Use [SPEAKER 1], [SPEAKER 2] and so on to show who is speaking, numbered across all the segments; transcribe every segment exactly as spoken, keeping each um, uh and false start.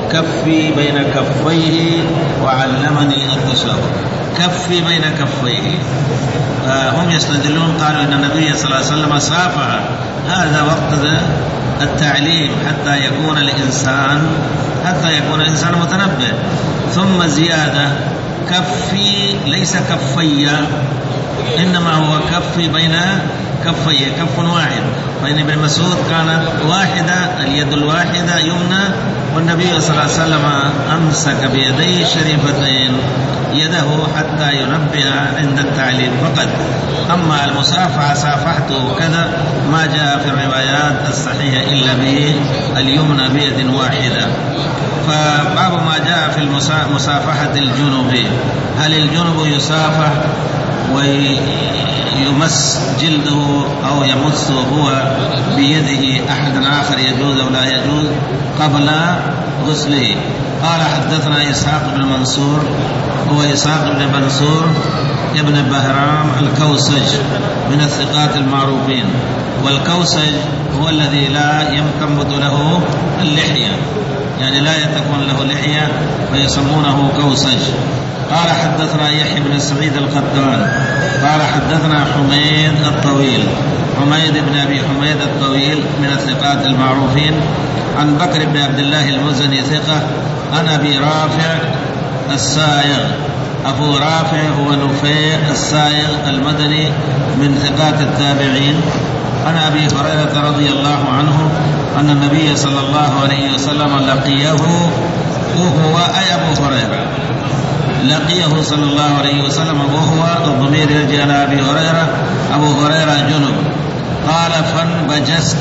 [SPEAKER 1] كفي بين كفيه وعلمني التشهد. كفي بين كفيه، هم يستدلون قالوا إن النبي صلى الله عليه وسلم صافح، هذا وقت التعليم حتى يكون الإنسان حتى يكون الإنسان متنبه. ثم زيادة كفي ليس كفي، إنما هو كفي بين كفيه، كف واحد. فإن ابن مسعود كانت واحدة، اليد الواحدة يمنى، والنبي صلى الله عليه وسلم أمسك بيديه الشريفتين يده حتى ينبه عند التعليم فقط. أما المصافحة صافحته كذا ما جاء في الروايات الصحيحة إلا باليمنى بيد واحدة. فباب ما جاء في مصافحة الجنوب، هل الجنوب يصافح ويمس جلده أو يمس هو بيده أحد آخر يجوز أو لا يجوز قبل غسله؟ قال حدثنا إسحاق بن منصور، هو إسحاق بن منصور ابن بهرام الكوسج من الثقات المعروفين، والكوسج هو الذي لا ينبت له اللحية، يعني لا تكون له لحية فيسمونه كوسج. قال حدثنا يحيى بن سعيد القطان قال حدثنا حميد الطويل، حميد بن أبي حميد الطويل من الثقات المعروفين، عن بكر بن عبد الله المزني ثقة، عن أبي رافع السائغ. أبو رافع هو نفيع السائغ المدني من ثقات التابعين، عن أبي هريرة رضي الله عنه أن النبي صلى الله عليه وسلم لقيه وهو أي أبو هريرة لقيه صلى الله عليه وسلم وهو الضمير يرجع على أبي هريرة، أبو هريرة جنب. قال فانبجست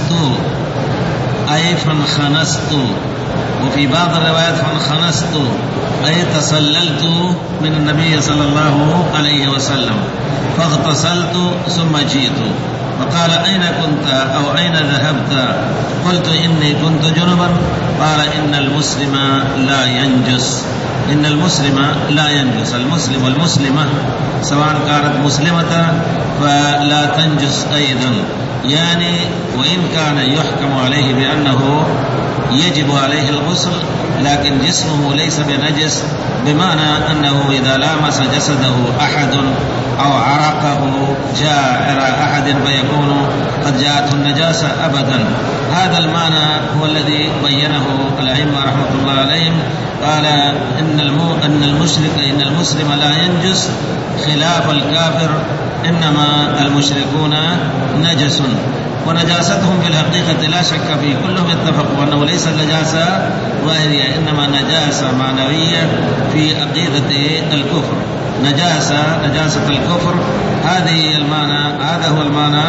[SPEAKER 1] أي فانخنست، وفي بعض الروايات فانخنست أي تسللت من النبي صلى الله عليه وسلم، فاغتسلت ثم جئت. فقال أين كنت أو أين ذهبت؟ قلت إني كنت جنبا. قال إن المسلم لا ينجس، إن المسلم لا ينجس، المسلم والمسلمة سواء كانت مسلمة فلا تنجس أيضا، يعني وإن كان يحكم عليه بأنه يجب عليه الغسل لكن جسمه ليس بنجس، بمعنى أنه إذا لامس جسده أحد أو عرقه جاء أحد فيكون قد جاءته النجاسة أبدا. هذا المعنى هو الذي بينه الأئمة رحمة الله عليهم. قال إن أن المشرك إن المسلم لا ينجس خلاف الكافر، إنما المشركون نجس، ونجاستهم في الحقيقة لا شك فيه، كلهم اتفقوا أنه ليس نجاسة ظاهرية إنما نجاسة معنوية في عقيدة الكفر. نجاسة نجاسة الكفر هذه المعنى، هذا هو المعنى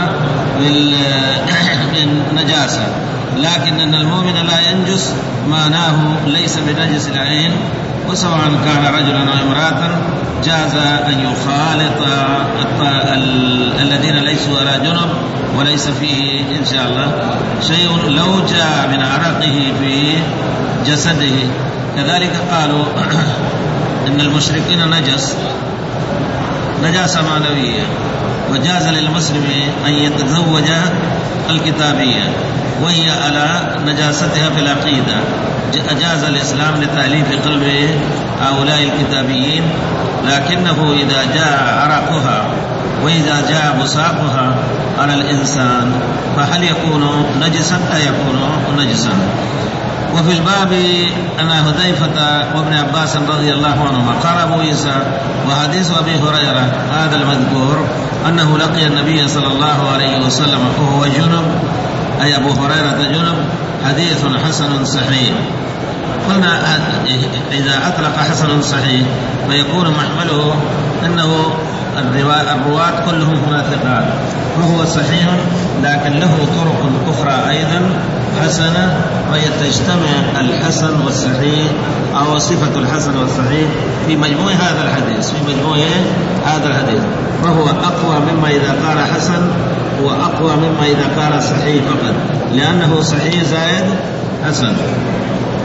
[SPEAKER 1] بالنجاسة. لكن أن المؤمن لا ينجس معناه ليس بنجس العين، وسواء كان رجلا أو امرأة جاز أن يخالط الذين ليسوا على جنب وليس فيه إن شاء الله شيء لو جاء من عرقه في جسده. كذلك قالوا إن المشركين نجس نجاسة معنوية، وجاز للمسلم أن يتزوج الكتابية وهي على نجاستها في العقيدة. أجاز الإسلام لتأليف قلب هؤلاء الكتابيين، لكنه إذا جاء عرقها وإذا جاء بصاقها على الإنسان فهل يكون نجسا؟ لا يكون نجسا. وفي الباب أن حذيفة وابن عباس رضي الله عنهما قال أبو عيسى وحديث أبي هريرة هذا المذكور أنه لقي النبي صلى الله عليه وسلم وهو جنب، أي أبو هريرة جنب، حديث حسن صحيح. قلنا إذا أطلق حسن صحيح فيكون محمله أنه الرواة كلهم هنا ثقات، وهو صحيح لكن له طرق أخرى أيضا حسنة، ويتجتمع الحسن والصحيح أو صفة الحسن والصحيح في مجموع هذا الحديث في مجموع هذا الحديث وهو أقوى مما إذا قال حسن، وأقوى مما إذا قال صحيح فقط، لأنه صحيح زائد حسن.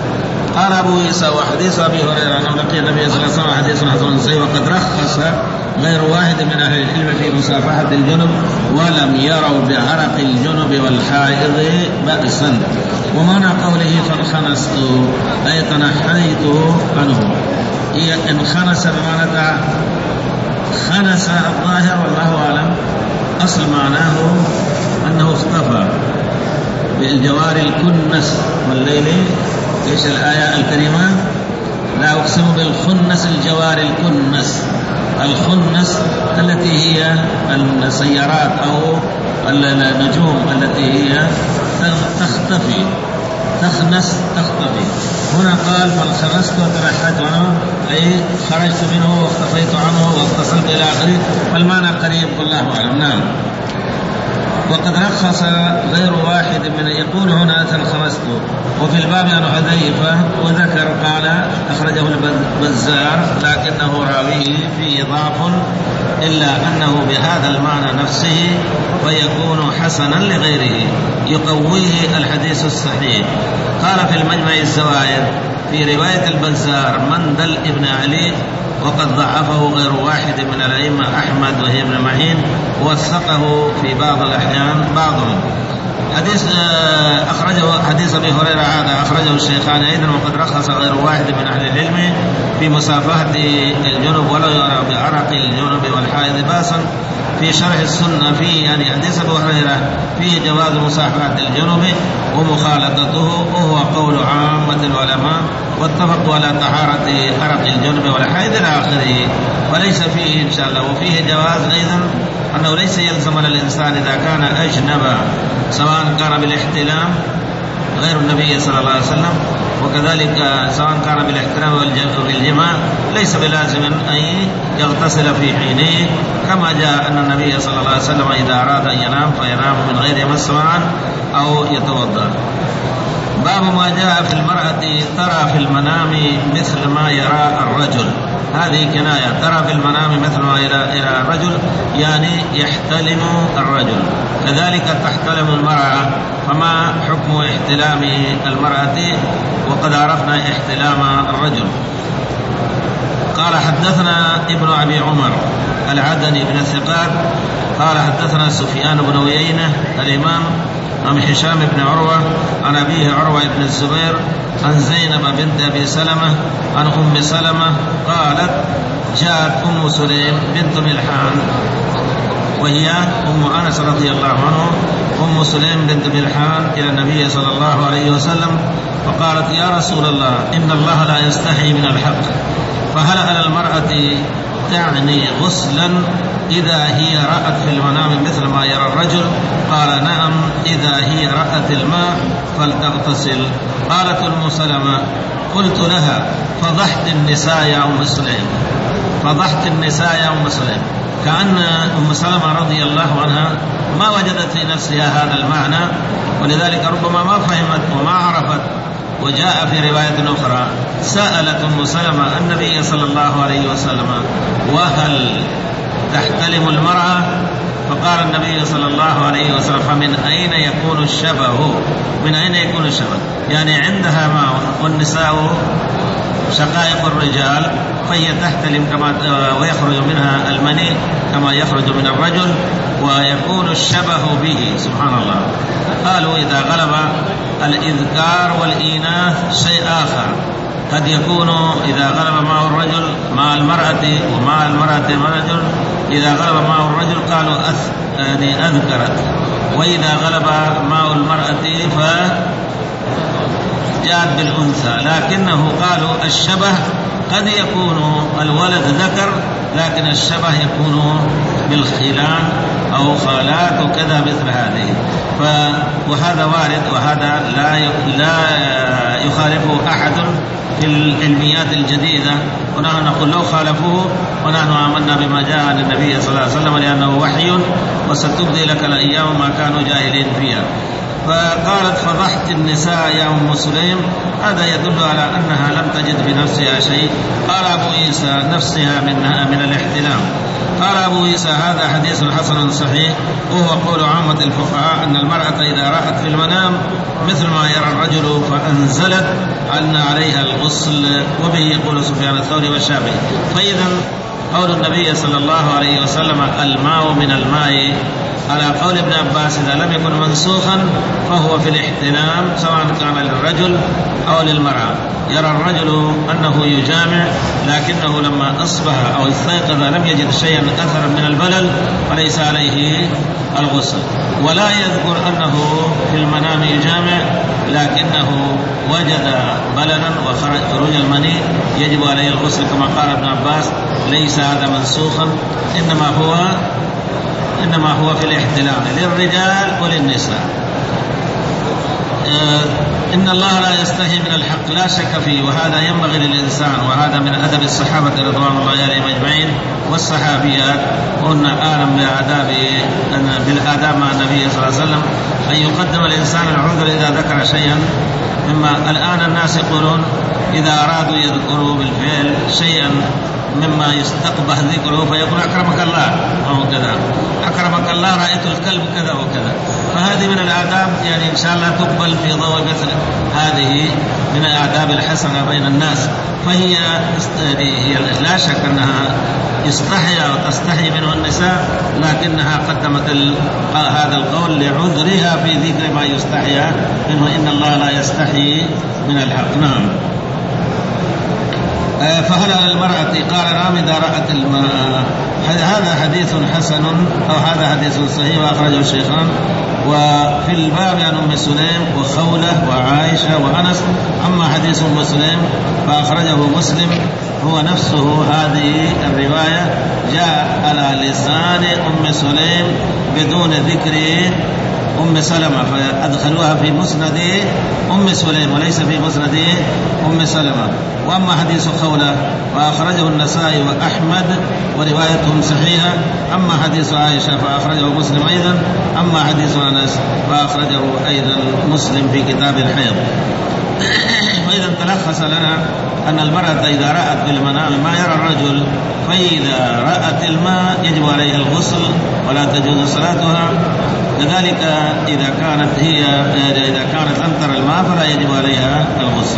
[SPEAKER 1] قال أبو عيسى وحديث أبي هريرة أنه لقي النبي صلى الله عليه وسلم حديث حسن صحيح، وقد رخص غير واحد من أهل العلم في مصافحة الجنب ولم يروا بعرق الجنب والحائض بأسا. ومعنى قوله فانخنست أي تنحيت عنه، هي انخنس بمعنى خنس الظاهر والله أعلم، أصل معناه أنه اختفى بالجوار الكنس والليل. إيش الآية الكريمة؟ لا أقسم بالخنس الجوار الكنس. الخنس التي هي السيارات أو النجوم التي هي تختفي، تخنس تختفي. هنا قال فانخنست وتنحيت عنه أي خرجت منه واختفيت عنه واتصلت إلى آخره، فالمعنى قريب والله أعلم. نعم. وقد رخص غير واحد من يقول هنا تنخنست. وفي الباب عن حذيفة وذكر قال أخرجه البزار لكنه راويه فيه ضعف إلا أنه بهذا المعنى نفسه فيكون حسنا لغيره يقويه الحديث الصحيح. قال في المجمع الزوائد في رواية البزار مندل ابن علي وقد ضعفه غير واحد من الأئمة أحمد وهي ابن معين وثقه في بعض الأحيان بعضهم. حديث أخرجه حديث أبي هريرة هذا أخرجه الشيخان أيضا. وقد رخص غير واحد من أهل العلم في مصافحة الجنب ولو يرى بعرق الجنب والحائض باسا في شرح السنة فيه يعني حديث أبي هريرة فيه جواز مصافحة الجنب ومخالطته وهو قول عامة العلماء واتفقوا على طهارة عرق الجنب والحائض إلى آخره، وليس فيه إن شاء الله. وفيه جواز أيضا أنه ليس يلزم الإنسان إذا كان أجنبا سواء كان بالاحتلام غير النبي صلى الله عليه وسلم وكذلك سواء كان بالاحتلام والجماع ليس بلازم أن يغتسل في حينه، كما جاء أن النبي صلى الله عليه وسلم إذا أراد أن ينام فينام من غير يمس معا أو يتوضأ. باب ما جاء في المرأة ترى في المنام مثل ما يرى الرجل. هذه كناية، ترى في المنام مثل ما يرى الرجل يعني يحتلم الرجل، كذلك تحتلم المرأة. فما حكم احتلام المرأة وقد عرفنا احتلام الرجل؟ قال حدثنا ابن أبي عمر العدني بن الثقات قال حدثنا سفيان بن عيينة الإمام عن هشام بن عروة عن أبيه عروة بن الزبير عن زينب بنت أبي سلمة عن أم سلمة قالت جاءت أم سليم بنت ملحان وهي أم أنس رضي الله عنه أم سليم بنت ملحان إلى النبي صلى الله عليه وسلم فقالت يا رسول الله إن الله لا يستحي من الحق، فهل على المرأة تعني غسلا إذا هي رأت في المنام مثل ما يرى الرجل؟ قال نعم إذا هي رأت الماء فلتغتسل. قالت أم سلمة قلت لها فضحت النساء يا أم سليم، فضحت النساء يا أم سليم، كأن أم سلمة رضي الله عنها ما وجدت في نفسها هذا المعنى ولذلك ربما ما فهمت وما عرفت. وجاء في رواية أخرى سألت أم سلمة النبي صلى الله عليه وسلم وهل تحتلم المرأة؟ فقال النبي صلى الله عليه وسلم فمن أين يكون الشبه؟ من أين يكون الشبه؟ يعني عندها ماء والنساء شقائق الرجال فهي تحتلم كما ويخرج منها المني كما يخرج من الرجل ويكون الشبه به. سبحان الله. قالوا إذا غلب الإذكار والإناث شيء آخر، قد يكون إذا غلب ماء الرجل مع المرأة ومع المرأة الرجل، إذا غلب ماء الرجل قالوا أث... يعني أذكرت، وإذا غلب ماء المرأة فجاءت بالأنثى. لكنه قالوا الشبه قد يكون الولد ذكر لكن الشبه يكون بالخلان أو خالات وكذا مثل هذه. ف... وهذا وارد وهذا لا ي... لا يخالفه أحد في العلميات الجديدة، ونحن نقول لو خالفوه ونحن آمنا بما جاء عن النبي صلى الله عليه وسلم لأنه وحي وستبدي لك الأيام ما كانوا جاهلين فيها. فقالت فضحت النساء يا أم سليم، هذا يدل على أنها لم تجد في نفسها شيء. قال أبو عيسى نفسها منها من الاحتلام. قال أبو عيسى هذا حديث حسن صحيح وهو قول عامة الفقهاء أن المرأة إذا رأت في المنام مثل ما يرى الرجل فأنزلت أن عليها الغسل، وبه يقول سفيان الثوري والشافعي. فإذا قول النبي صلى الله عليه وسلم الماء من الماء على قول ابن عباس إذا لم يكن منسوخا فهو في الاحتلام سواء كان للرجل أو للمرأة. يرى الرجل أنه يجامع لكنه لما أصبح أو استيقظ لم يجد شيئا أثرا من البلل فليس عليه الغسل، ولا يذكر أنه في المنام يجامع لكنه وجد بللا وخروج المني يجب عليه الغسل كما قال ابن عباس ليس هذا منسوخا، إنما هو إنما هو في الاحتلام للرجال وللنساء. إن الله لا يستحي من الحق لا شك فيه، وهذا ينبغي للإنسان، وهذا من أدب الصحابة رضوان الله عليهم أجمعين والصحابيات، هن أعلم بالآداب بالآداب مع النبي صلى الله عليه وسلم، أن يقدم الإنسان العذر إذا ذكر شيئا. مما الآن الناس يقولون إذا أرادوا يذكروا بالفعل شيئا مما يستقبح ذكره فيقول أكرمك الله أو كذا، أكرمك الله رأيت الكلب كذا وكذا، فهذه من الآداب يعني إن شاء الله تقبل في ضوء مثل هذه من الآداب الحسنة بين الناس. فهي هي لا شك أنها يستحي أو تستحي منه النساء، لكنها قدمت هذا القول لعذرها في ذكر ما يستحي منه، إن الله لا يستحي من الحق. نعم. فهل على المرأة قال نعم إذا رأت الماء. هذا حديث حسن أو هذا حديث صحيح وأخرجه الشيخان. وفي الباب عن أم سليم وخولة وعائشة وأنس. أما حديث أم سليم فأخرجه مسلم هو نفسه، هذه الرواية جاء على لسان أم سليم بدون ذكر أم سلمة، فأدخلوها في مسند أم سليم وليس في مسند أم سلمة. وأما حديث خولة فأخرجه النسائي وأحمد وروايتهم صحيحة. أما حديث عائشة فأخرجه مسلم أيضا. أما حديث أنس فأخرجه أيضا مسلم في كتاب الحيض. وإذا تلخص لنا أن المرأة إذا رأت بالمنام ما يرى الرجل فإذا رأت الماء يجب عليها الغسل ولا تجوز صلاتها. كذلك إذا كانت هي إذا كانت لم ترى الماء فلا يجب عليها الغسل.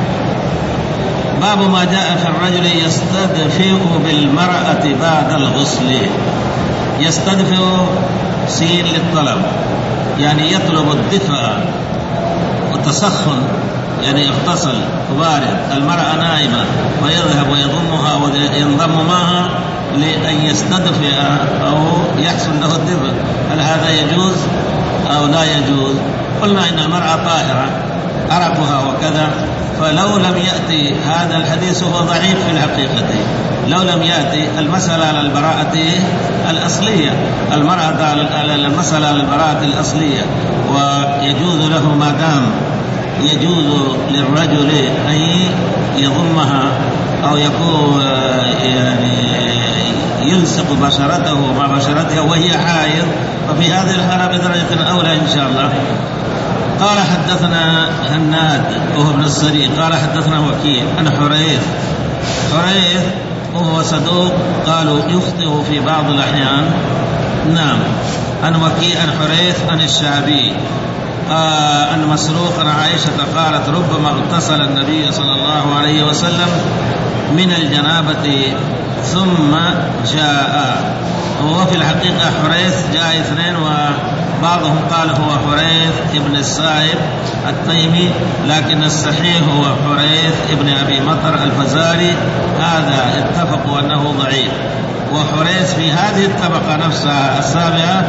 [SPEAKER 1] باب ما جاء في الرجل يستدفئ بالمرأة بعد الغسل. يستدفئ سين للطلب، يعني يطلب الدفء والتسخن، يعني يغتسل وبارد، المرأة نائمة ويذهب ويضمها وينضم معها لأن يستدفئ أو يحصل له الدفء. هل هذا يجوز أو لا يجوز؟ قلنا إن المرأة طاهرة عرقها وكذا، فلو لم يأتي هذا الحديث هو ضعيف في الحقيقة. لو لم يأتي المسألة على البراءة الأصلية، المرأة على المسألة على البراءة الأصلية، ويجوز له ما دام يجوز للرجل أن يضمها أو يكون يعني يلصق بشرته مع بشرتها وهي حائض، ففي هذه الحالة بدرجة أولى إن شاء الله. قال حدثنا هناد وهو ابن السري قال حدثنا وكيع عن حريث. حريث وهو صدوق قالوا يخطئ في بعض الأحيان. نعم. عن وكيع عن حريث عن الشعبي آه عن مسروق عن عائشة قالت ربما اغتسل النبي صلى الله عليه وسلم من الجنابة ثم جاء. وهو في الحقيقة حريث جاء اثنين، وبعضهم قال هو حريث ابن السائب التيمي، لكن الصحيح هو حريث ابن أبي مطر الفزاري، هذا اتفقوا أنه ضعيف. وحريث في هذه الطبقة نفسها السابعة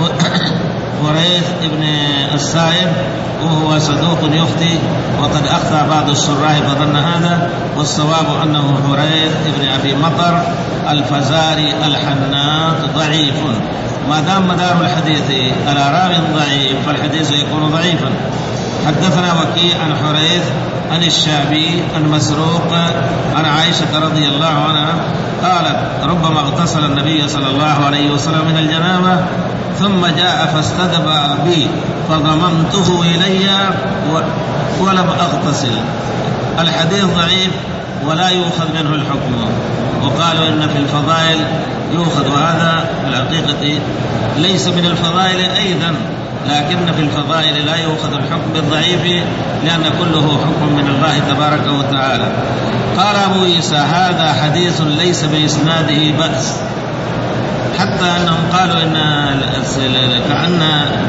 [SPEAKER 1] حريث ابن السائب وهو صدوق يخطئ، وقد أخطأ بعض الشراح فظن هذا، والصواب أنه حريث ابن أبي مطر الفزاري الحناط ضعيف. ما دام مدار الحديث على راو ضعيف فالحديث يكون ضعيفا. حدثنا وكيع عن حريث عن الشعبي عن مسروق عن عائشة رضي الله عنها قالت ربما اغتسل النبي صلى الله عليه وسلم من الجنابة ثم جاء فاستدفأ بي فضممته إلي ولم أغتسل. الحديث ضعيف ولا يؤخذ منه الحكم، وقالوا إن في الفضائل يؤخذ، وهذا في الحقيقة ليس من الفضائل أيضا، لكن في الفضائل لا يؤخذ الحكم بالضعيف لأن كله حكم من الله تبارك وتعالى. قال أبو عيسى هذا حديث ليس بإسناده بأس، حتى أنهم قالوا إن كأن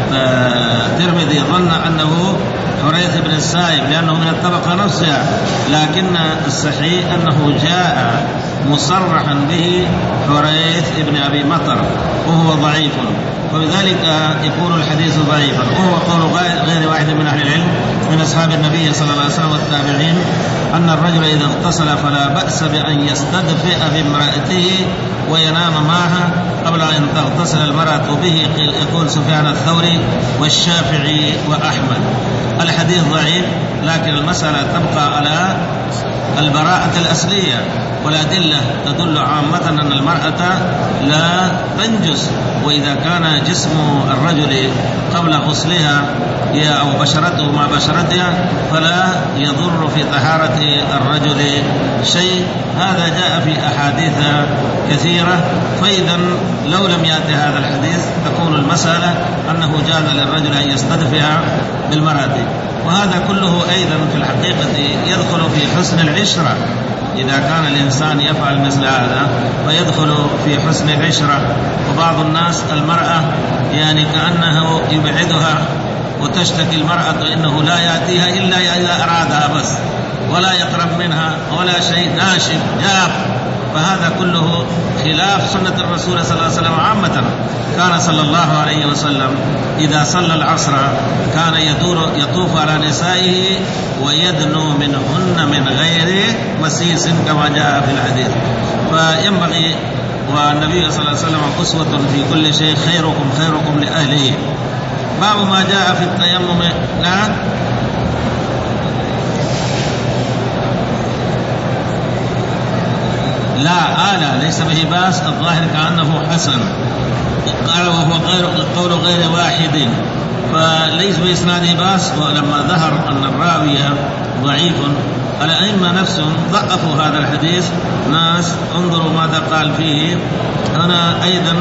[SPEAKER 1] الترمذي ظن أنه حريث بن السائب لأنه من الطبقة نفسها، لكن الصحيح أنه جاء مصرحا به حريث بن أبي مطر وهو ضعيف، وبذلك يكون الحديث ضعيفا. وهو قول غير واحد من أهل العلم من أصحاب النبي صلى الله عليه وسلم والتابعين أن الرجل إذا اغتسل فلا بأس بأن يستدفئ بامرأته وينام معها قبل أن تغتسل المرأة به، يقول سفيان الثوري والشافعي وأحمد. الحديث ضعيف، لكن المسألة تبقى على البراءة الأصلية، والأدلة تدل عامة أن المرأة لا تنجس، وإذا كان جسم الرجل قبل غسلها أو بشرته مع بشرتها فلا يضر في طهارة الرجل شيء. هذا جاء في أحاديث كثيرة، فإذا لو لم يأتي هذا الحديث تكون المسألة أنه جاز للرجل أن يستدفئ بالمرأة. وهذا كله أيضا في الحقيقة يدخل في حسن العشرة، إذا كان الإنسان يفعل مثل هذا فيدخل في حسن العشرة. وبعض الناس المرأة يعني كأنه يبعدها وتشتكي المرأة إنه لا يأتيها إلا إذا أرادها بس، ولا يقرب منها ولا شيء، ناشف جاف، فهذا كله خلاف سنة الرسول صلى الله عليه وسلم عامة. كان صلى الله عليه وسلم إذا صلى العصر كان يدور يطوف على نسائه ويدنو منهن من غير مسيس كما جاء في الحديث. فينبغي، والنبي صلى الله عليه وسلم أسوة في كل شيء، خيركم خيركم لأهله. باب ما جاء في التيمم. لا لا آلة ليس به باس، الظاهر كأنه حسن، قال وهو غير قول غير واحد فليس بإسناده باس. ولما ظهر أن الراوي ضعيف الأئمة نفسهم ضعفوا هذا الحديث. ناس انظروا ماذا قال فيه. أنا أيضا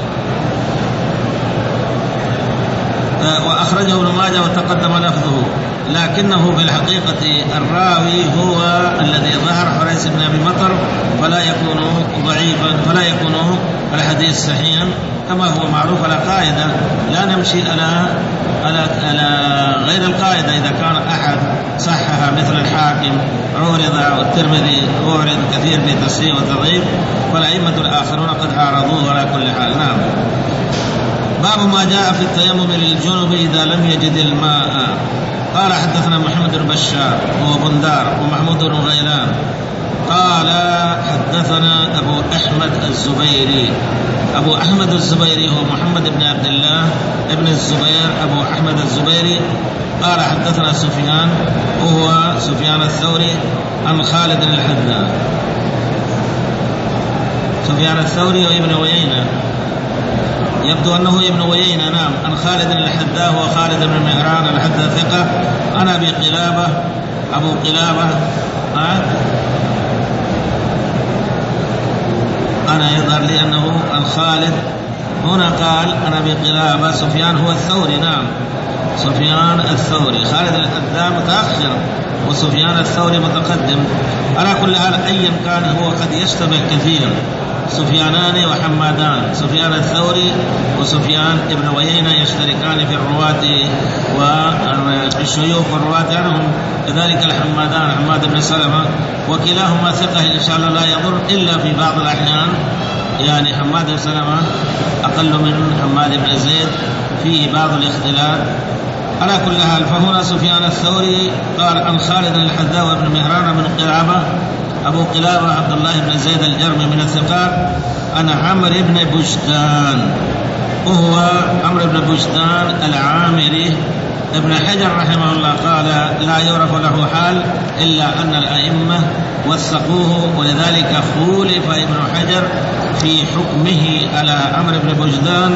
[SPEAKER 1] وأخرجه ابن ماجه وتقدم لفظه، لكنه في الحقيقة الراوي هو الذي ظهر حريث بن أبي مطر، فلا يكون ضعيفا، فلا يكون الحديث صحيحا كما هو معروف. على قاعدة لا نمشي على على على غير القاعدة. إذا كان أحد صحها مثل الحاكم عورض والترمذي عورض كثير في تصحيح وتضعيف، فالأئمة الآخرون قد عارضوه على كل حال. نعم. باب ما جاء في التيمم للجنب إذا لم يجد الماء. قال حدثنا محمد بن بشار وهو بندار ومحمود بن غيلان قال حدثنا أبو أحمد الزبيري. أبو أحمد الزبيري هو محمد بن عبد الله ابن الزبير أبو أحمد الزبيري قال حدثنا سفيان وهو سفيان الثوري عن خالد الحذاء. سفيان الثوري وابن عيينة، يبدو أنه ابن عيينة. نعم. عن خالد الحذاء هو خالد بن مهران الحذاء ثقة. أنا أبي قلابة أبو قلابة ها أنا يظهر لي أنه عن خالد، هنا قال أنا أبي قلابة. سفيان هو الثوري. نعم. سفيان الثوري. خالد الحذاء متأخر وسفيان الثوري متقدم. على كل حال أيا كان هو قد يشتبه كثيرا، سفيانان وحمادان، سفيان الثوري وسفيان ابن عيينة يشتركان في الرواة وفي الشيوخ والرواة عنهم، كذلك الحمادان حماد بن سلمة، وكلاهما ثقة إن شاء الله لا يضر إلا في بعض الأحيان، يعني حماد بن سلمة أقل من حماد بن زيد في بعض الاختلاف. على كل حال فهنا سفيان الثوري قال عن خالد الحذاء وابن مهران بن قلابة. أبو قلابة عبد الله بن زيد الجرمي من الثقات. أنا عمرو بن بجدان وهو عمرو بن بجدان العامري. ابن حجر رحمه الله قال لا يعرف له حال إلا أن الأئمة وثقوه، ولذلك خولف ابن حجر في حكمه على عمرو بن بجدان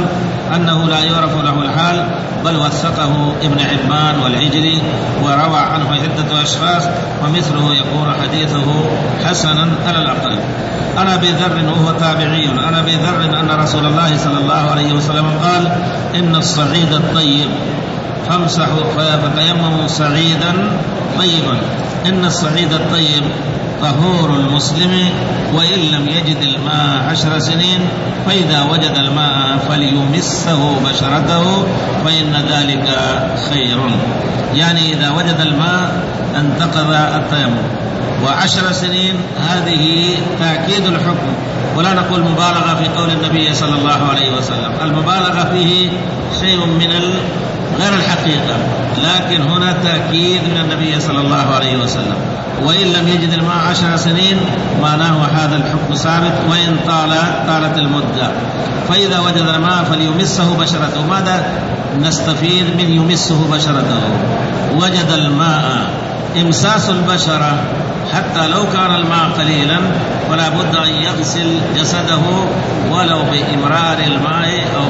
[SPEAKER 1] أنه لا يعرف له الحال، بل وثقه ابن حبان والعجلي وروى عنه عدة أشخاص، ومثله يكون حديثه حسنا على الأقل. عن أبي ذر وهو تابعي عن أبي ذر أن رسول الله صلى الله عليه وسلم قال: إن الصعيد الطيب فامسحوا فتيمموا صعيدا طيبا. إن الصعيد الطيب طهور المسلم وإن لم يجد الماء عشر سنين، فإذا وجد الماء فليمسه بشرته فإن ذلك خير. يعني إذا وجد الماء انتقض التيمم. وعشر سنين هذه تأكيد الحكم، ولا نقول مبالغة في قول النبي صلى الله عليه وسلم. المبالغة فيه شيء من غير الحقيقة، لكن هنا تأكيد من النبي صلى الله عليه وسلم. وإن لم يجد الماء عشر سنين معناه هذا الحكم ثابت، وإن طال طالت المدة. فإذا وجد الماء فليمسه بشرته. ماذا نستفيد من يمسه بشرته؟ وجد الماء، إمساس البشرة حتى لو كان الماء قليلا فلا بد أن يغسل جسده ولو بإمرار الماء أو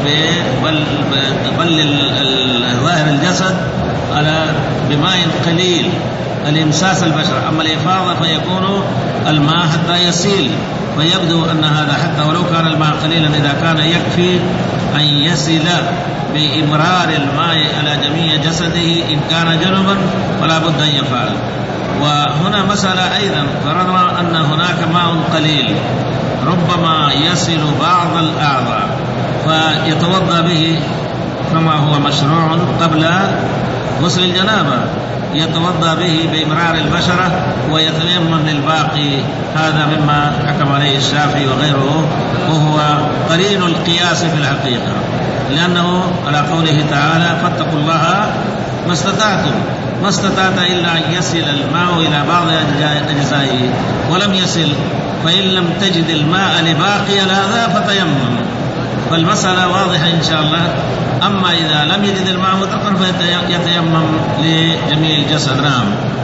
[SPEAKER 1] ببل ظاهر الجسد على بماء قليل، الإمساس البشرة. أما الإفاضة فيكون الماء حتى يسيل، فيبدو أن هذا حتى ولو كان الماء قليلا إذا كان يكفي أن يسيل بإمرار الماء على جميع جسده إن كان جنبا فلا بد أن يفعل. وهنا مسألة أيضا، فرضنا أن هناك ماء قليل ربما يصل بعض الأعضاء فيتوضأ به كما هو مشروع قبل غسل الجنابة، يتوضأ به بإمرار البشرة ويتيمم للباقي. هذا مما حكم عليه الشافعي وغيره، وهو قرين القياس في الحقيقة، لأنه على قوله تعالى: فاتقوا الله ما استطعتم، ما استطعت إلا أن يصل الماء إلى بعض أجزائه ولم يصل، فإن لم تجد الماء لباقي الأعضاء فتيمم. فالمسألة واضحة إن شاء الله. أما إذا لم يجد الماء مطلقا فيتيمم لجميع الجسد. نعم.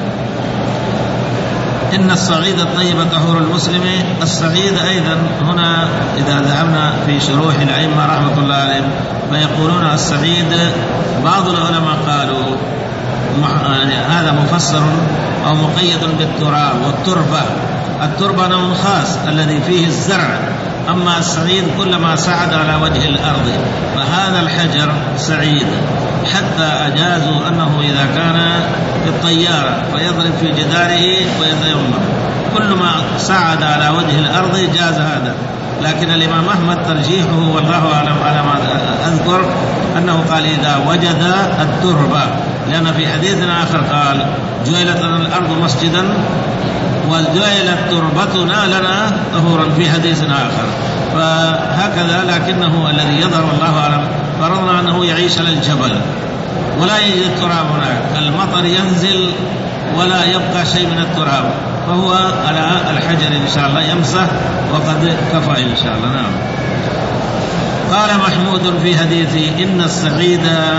[SPEAKER 1] إن الصعيد الطيب طهور المسلم. الصعيد أيضا هنا إذا ذهبنا في شروح الأئمة رحمة الله عليهم فيقولون الصعيد، بعض العلماء قالوا يعني هذا مفسر أو مقيد بالتراب والتربة. التربة نوع خاص الذي فيه الزرع، أما الصعيد كل ما صعد على وجه الأرض، فهذا الحجر سعيد، حتى أجازوا أنه إذا كان في الطيارة فيضرب في جداره ويتيمم. كل ما صعد على وجه الأرض جاز هذا. لكن الإمام أحمد ترجيحه والله أعلم على ما أذكر أنه قال إذا وجد التربة، لأن في حديث آخر قال: جعلت الأرض مسجدا وجعلت تربتنا لنا طهورا في حديث آخر. فهكذا، لكنه الذي يظهر والله أعلم فرضنا أنه يعيش على الجبل ولا يجد التراب هناك، المطر ينزل ولا يبقى شيء من التراب، فهو على الحجر إن شاء الله يمسح وقد كفى إن شاء الله. نعم. قال محمود في حديثه: إن الصعيد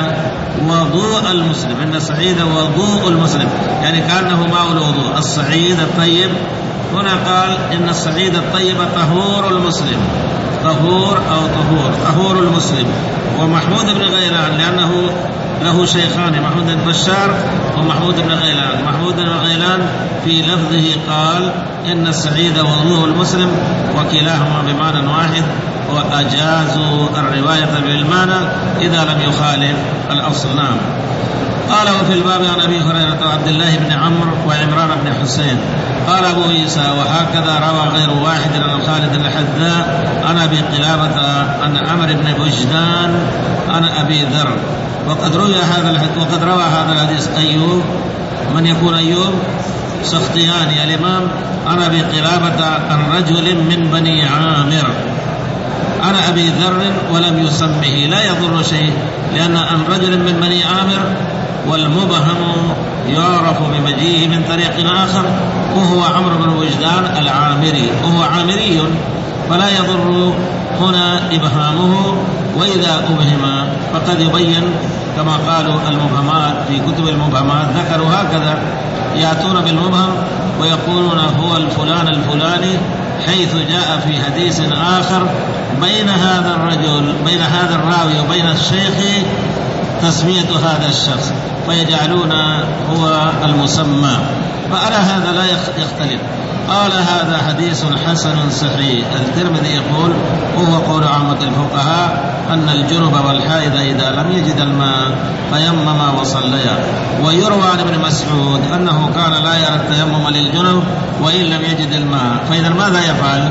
[SPEAKER 1] وضوء المسلم. إن الصعيد وضوء المسلم، يعني كأنه ماء الوضوء. الصعيد الطيب هنا قال إن الصعيد الطيب طهور المسلم، طهور أو طهور طهور المسلم. ومحمود بن غيلان لأنه له شيخان، محمود بن بشار ومحمود بن غيلان. محمود بن غيلان في لفظه قال إن الصعيد وضوء المسلم، وكلاهما بمعنى واحد، وأجازوا الرواية بالمعنى إذا لم يخالف الأصل. نعم. قال: وفي الباب عن أبي هريرة وعبد الله بن عمرو وعمران بن حسين. قال أبو عيسى: وهكذا روى غير واحد عن خالد الحذاء عن أبي قلابة عن عمرو بن وجدان عن أبي ذر. وقد روى هذا الحديث وقد روى هذا الحديث أيوب. من يكون أيوب؟ سختياني الإمام. عن أبي قلابة عن رجل من بني عامر عن أبي ذر ولم يسمه، لا يضر شيء، لأن عن رجل من بني عامر والمبهم يعرف بمجيئه من طريق آخر، وهو عمرو بن وجدان العامري، وهو عامري فلا يضر هنا إبهامه. وإذا أبهم فقد يبين كما قالوا المبهمات في كتب المبهمات، ذكروا هكذا يأتون بالمبهم ويقولون هو الفلان الفلاني، حيث جاء في حديث آخر بين هذا الرجل بين هذا الراوي وبين الشيخ تسمية هذا الشخص فيجعلون هو المسمى، فعلى هذا لا يختلف. قال هذا حديث حسن صحيح. الترمذي يقول وهو قول عامة الفقهاء أن الجنب والحائض إذا لم يجد الماء فيمما وصليا. ويروى عن ابن مسعود أنه كان لا يرى التيمم للجنب وإن لم يجد الماء، فإذا ماذا يفعل؟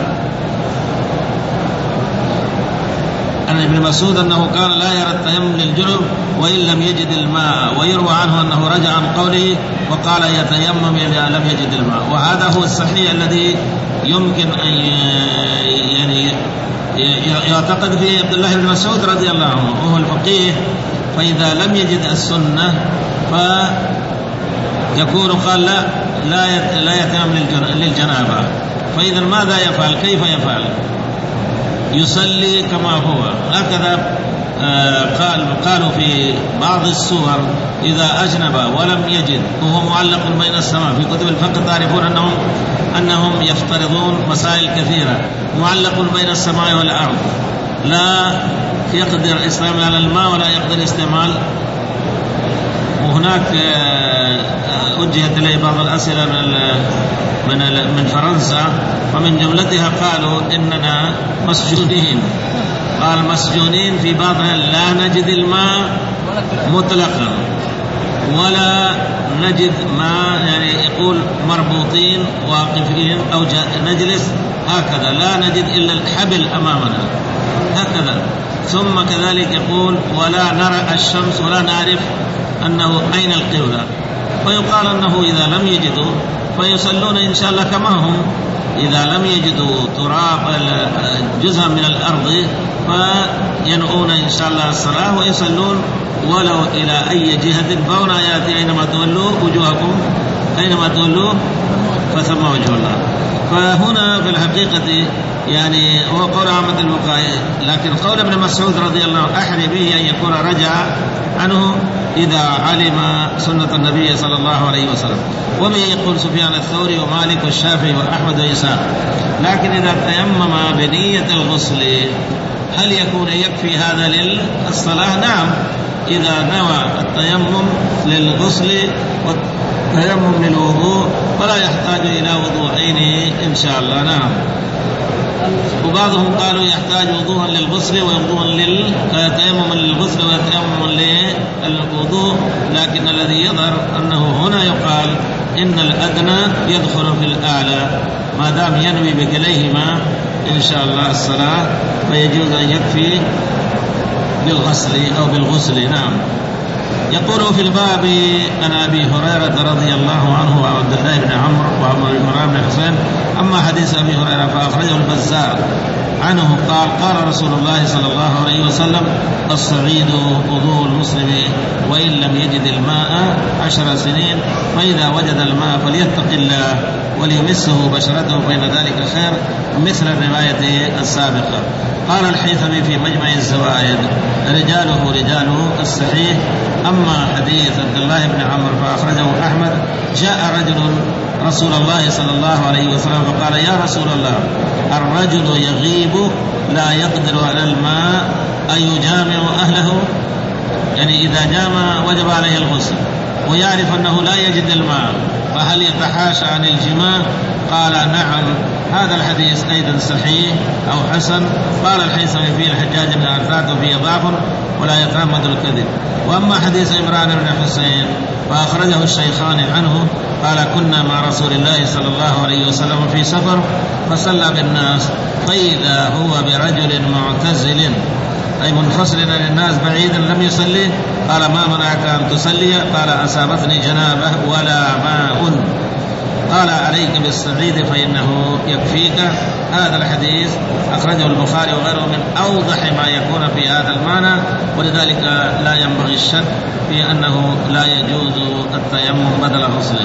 [SPEAKER 1] عن ابن مسعود أنه كان لا يرى التيمم للجنب وإن لم يجد الماء، ويروى عنه أنه رجع عن قوله وقال يتيمم إذا لم يجد الماء. وهذا هو الصحيح الذي يمكن أن يعني يعتقد فيه عبد الله بن مسعود رضي الله عنه وهو الفقيه. فإذا لم يجد السنة فيكون قال لا لا لا يتيمم للجنابة، فإذا ماذا يفعل؟ كيف يفعل؟ يصلي كما هو. هكذا قال قالوا في بعض السور إذا أجنب ولم يجد، وهو معلق بين السماء. في كتب الفقه تعرفون أنهم أنهم يفترضون مسائل كثيرة. معلق بين السماء والأرض، لا يقدر الاستعمال على الماء ولا يقدر الاستعمال. وهناك وجهت إليه بعض الأسئلة من من من فرنسا، ومن جملتها قالوا إننا مسجونين. قال مسجونين في بعضها لا نجد الماء مطلقا ولا نجد ماء، يعني يقول مربوطين واقفين أو نجلس هكذا لا نجد إلا الحبل أمامنا هكذا. ثم كذلك يقول ولا نرى الشمس ولا نعرف أنه أين القبلة. ويقال أنه إذا لم يجدوا فيصلون إن شاء الله كما هم، إذا لم يجدوا تراب جزء من الأرض فينؤون إن شاء الله الصلاة ويصلون ولو إلى أي جهة. فهنا يأتي أينما تولوا وجوهكم أينما تولوا فثم وجه الله. فهنا في الحقيقة يعني هو قول عامة الفقهاء، لكن قول ابن مسعود رضي الله عنه أحري به أن يكون رجع عنه إذا علم سنة النبي صلى الله عليه وسلم. ومن يقول سفيان الثوري ومالك والشافعي وأحمد وإسحاق. لكن إذا تيمم بنية الغسل هل يكون يكفي هذا للصلاة؟ نعم، إذا نوى التيمم للغسل والتيمم للوضوء فلا يحتاج إلى وضوءين إن شاء الله. نعم. وبعضهم قالوا يحتاج وضوءا للغسل ووضوءا للتيمم للغسل وتيمم للوضوء، لكن الذي يظهر أنه هنا يقال إن الأدنى يدخل في الأعلى ما دام ينوي بكليهما إن شاء الله الصلاة، فيجوز أن يكفي بالغسل أو بالغسل. نعم. يقول في الباب عن أبي هريرة رضي الله عنه وعبد الله بن عمرو وعمر بن حسين. أما حديث أبي هريرة فأخرجه البزار عنه قال قال رسول الله صلى الله عليه وسلم الصعيد وضوء المسلم وإن لم يجد الماء عشر سنين، فإذا وجد الماء فليتق الله وليمسه بشرته فإن ذلك خير، مثل الرواية السابقة. قال الحيثمي في مجمع الزوائد رجاله رجال الصحيح. أما حديث عبد الله بن عمرو فأخرجه أحمد جاء رجل رسول الله صلى الله عليه وسلم فقال يا رسول الله الرجل يغيب لا يقدر على الماء أيجامع أهله؟ يعني إذا جامع وجب عليه الغسل ويعرف أنه لا يجد الماء فهل يتحاشى عن الجماع؟ قال نعم. هذا الحديث أيضا صحيح أو حسن. قال الحيثمي فيه الحجاج بن عرفات وفيه ضعف ولا يتعمد الكذب. وأما حديث عمران بن حسين فأخرجه الشيخان عنه قال كنا مع رسول الله صلى الله عليه وسلم في سفر فصلى بالناس فإذا هو برجل معتزل أي منفصل عن الناس بعيدا لم يصلي. قال ما منعك أن تصلي؟ قال أصابتني جنابة ولا ماء. قال عليك بالصعيد فإنه يكفيك. هذا الحديث أخرجه البخاري وغيره من أوضح ما يكون في هذا المعنى، ولذلك لا ينبغي الشك في أنه لا يجوز التيمم بدل الغسل.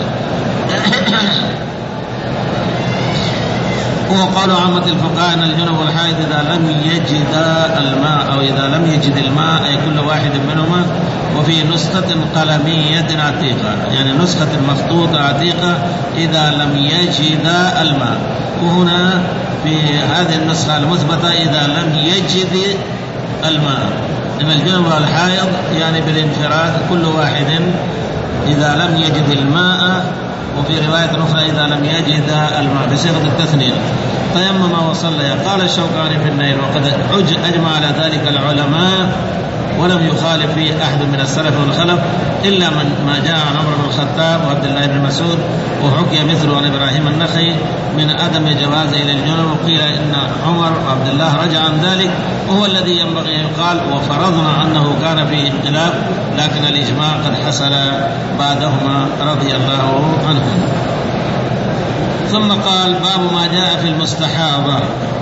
[SPEAKER 1] هو قال عامة الفقهاء أن الجنب والحائض إذا لم يجد الماء أو إذا لم يجد الماء أي كل واحد منهما. وفي نسخة قلمية عتيقة يعني نسخة مخطوطة عتيقة إذا لم يجد الماء. وهنا في هذه النسخة المثبتة إذا لم يجد الماء، إن الجنب والحائض يعني بالانفراد كل واحد إذا لم يجد الماء، وفي رواية أخرى إذا لم يجد الماء بصيغة التثنية تيمم وصلى. قال الشوكاني في النيل وقد أجمع على ذلك العلماء ولم يخالف فيه أحد من السلف والخلف إلا من ما جاء عن عمر بن الخطاب وعبد الله بن مسعود، وحكي مثله عن إبراهيم النخعي من عدم جوازه إلى الجنوب، وقيل إن عمر وعبد الله رجع عن ذلك، وهو الذي ينبغي أن يقال، وفرضنا أنه كان فيه اختلاف لكن الإجماع قد حصل بعدهما رضي الله عنهم. ثم قال باب ما جاء في المستحاضة.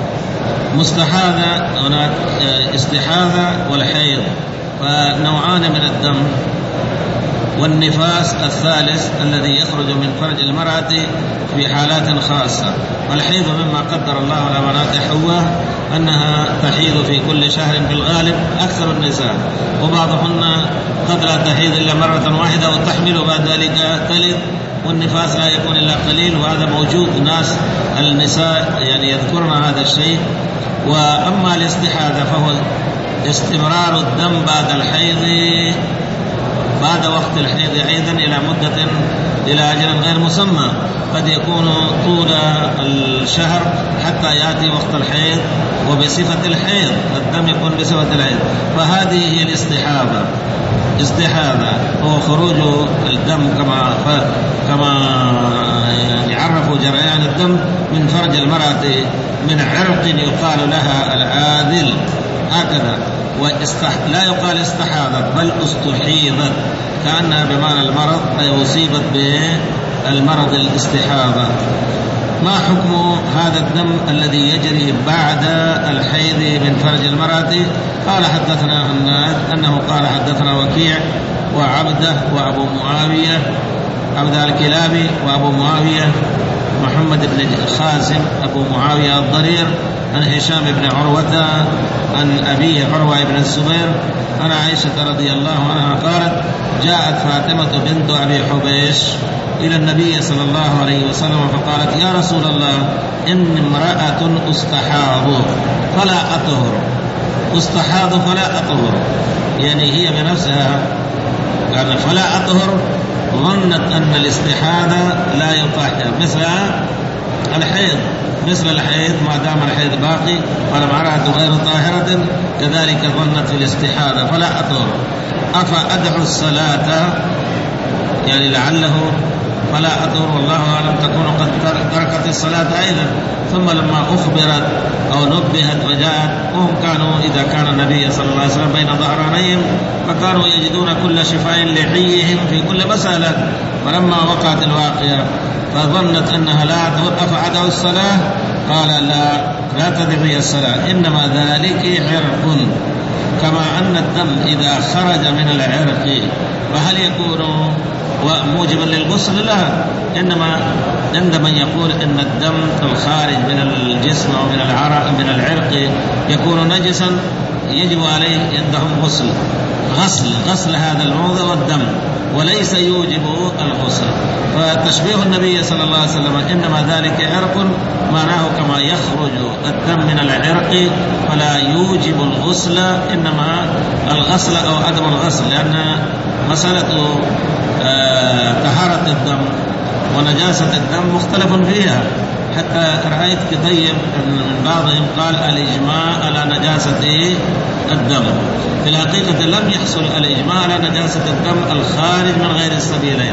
[SPEAKER 1] مستحاضة هناك استحاضة والحيض، فنوعان من الدم، والنفاس الثالث الذي يخرج من فرج المرأة في حالات خاصة. والحيض مما قدر الله على بنات حواء أنها تحيض في كل شهر في الغالب أكثر النساء، وبعضهن قد لا تحيض إلا مرة واحدة وتحمل بعد ذلك تلد، والنفاس لا يكون إلا قليل، وهذا موجود. ناس النساء يعني يذكرن هذا الشيء. وأما الاستحاضة فهو استمرار الدم بعد الحيض بعد وقت الحيض أيضا إلى مدة إلى أجل غير مسمى، قد يكون طول الشهر حتى يأتي وقت الحيض وبصفة الحيض، الدم يكون بصفة الحيض، فهذه هي الاستحاضة. استحاضة هو خروج الدم كما كما يعرف جريان الدم من فرج المرأة من عرق يقال لها العاذل هكذا، واستح... لا يقال استحاضت بل استحيضت، كأنها بمعنى المرض أي أصيبت بالمرض الاستحاضة. ما حكم هذا الدم الذي يجري بعد الحيض من فرج المرأة؟ قال حدثنا هناد أنه قال حدثنا وكيع وعبده وأبو معاوية عبد الكلابي وأبو معاوية محمد بن خازم أبو معاوية الضرير عن هشام بن عروة عن أبيه عروة بن الزبير عن عائشة رضي الله عنها قالت جاءت فاطمة بنت أبي حبيش إلى النبي صلى الله عليه وسلم فقالت يا رسول الله إن امرأة استحاض فلا أطهر. استحاض فلا أطهر يعني هي بنفسها قال فلا أطهر، ظنت أن الاستحاضة لا يطهر مثل الحيض مثل الحيض ما دام الحيض باقي والمرأة غير طاهرة كذلك ظنت في الاستحاضة فلا أطهر. أفأدعو الصلاة يعني لعله فلا أطهر والله أعلم تكون قد تركت الصلاة أيضا. ثم لما أخبرت أو نبهت وجاءت وهم كانوا إذا كان النبي صلى الله عليه وسلم بين ظهرانيهم فكانوا يجدون كل شفاء لحيهم في كل مسألة، فلما وقعت الواقعة فظنت أنها لا أطهر أفأدعو الصلاة قال لا لا تدعي الصلاة إنما ذلك عرق، كما أن الدم إذا خرج من العرق فهل يكون وموجبا للغسل؟ لا، إنما عند من يقول إن الدم الخارج من الجسم أو من العرق من العرق يكون نجسا يجب عليه عندهم غسل غسل غسل هذا الموضع والدم وليس يوجب الغسل. فتشبيه النبي صلى الله عليه وسلم إنما ذلك عرق معناه كما يخرج الدم من العرق فلا يوجب الغسل إنما الغسل أو عدم الغسل، لأن مسألة آه طهارة الدم ونجاسة الدم مختلف فيها، حتى رأيت كتيب من بعضهم قال الإجماع على نجاسة الدم. في الحقيقة لم يحصل الإجماع على نجاسة الدم الخارج من غير السبيلين،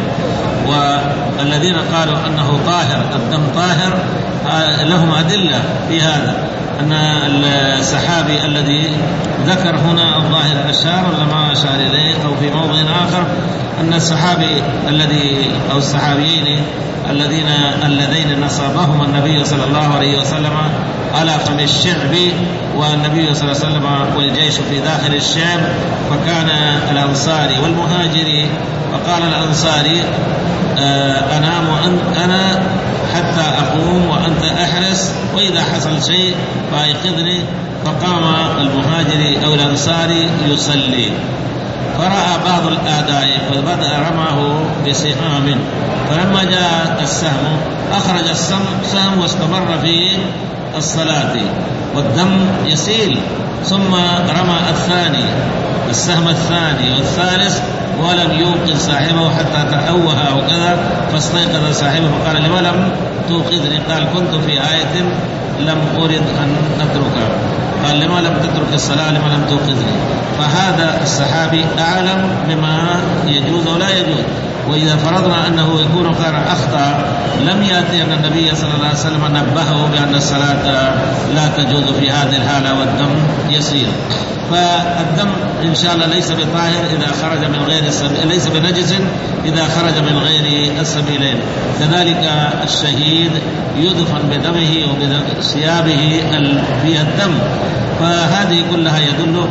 [SPEAKER 1] والذين قالوا أنه طاهر الدم طاهر لهم أدلة في هذا، أن الصحابي الذي ذكر هنا الظاهر أشار ولا ما أشار إليه أو في موضع آخر أن الصحابي الذي أو الصحابيين الذين اللذين نصبهما النبي صلى الله عليه وسلم على فم الشعب والنبي صلى الله عليه وسلم والجيش في داخل الشعب، فكان الأنصاري والمهاجري، فقال الأنصاري آه أنام أنا حتى أقوم وأنت أحرس وإذا حصل شيء فأيقظني، فقام المهاجري أو الأنصاري يصلي فرأى بعض الآداء فبدأ رماه بسهام، فلما جاء السهم أخرج السهم واستمر في الصلاة، والدم يسيل. ثم رمى الثاني السهم الثاني والثالث ولم يوقظ صاحبه حتى تأوه أو كذا، فاستيقظ صاحبه فقال: لما لم توقظني؟ قال: كنت في آية لم أرد أن أتركها. قال: لما لم تترك الصلاة؟ لما لم توقظني؟ فهذا الصحابي أعلم بما يجوز ولا يجوز. وإذا فرضنا أنه يكون كان أخطأ لم يأتي أن النبي صلى الله عليه وسلم نبهه بأن الصلاة لا تجوز في هذه الحالة والدم يسير. فالدم إن شاء الله ليس بطاهر إذا خرج من غير السبيل، ليس بنجس إذا خرج من غير السبيلين. كذلك الشهيد يدفن بدمه وبثيابه فيها الدم. فهذه كلها يدل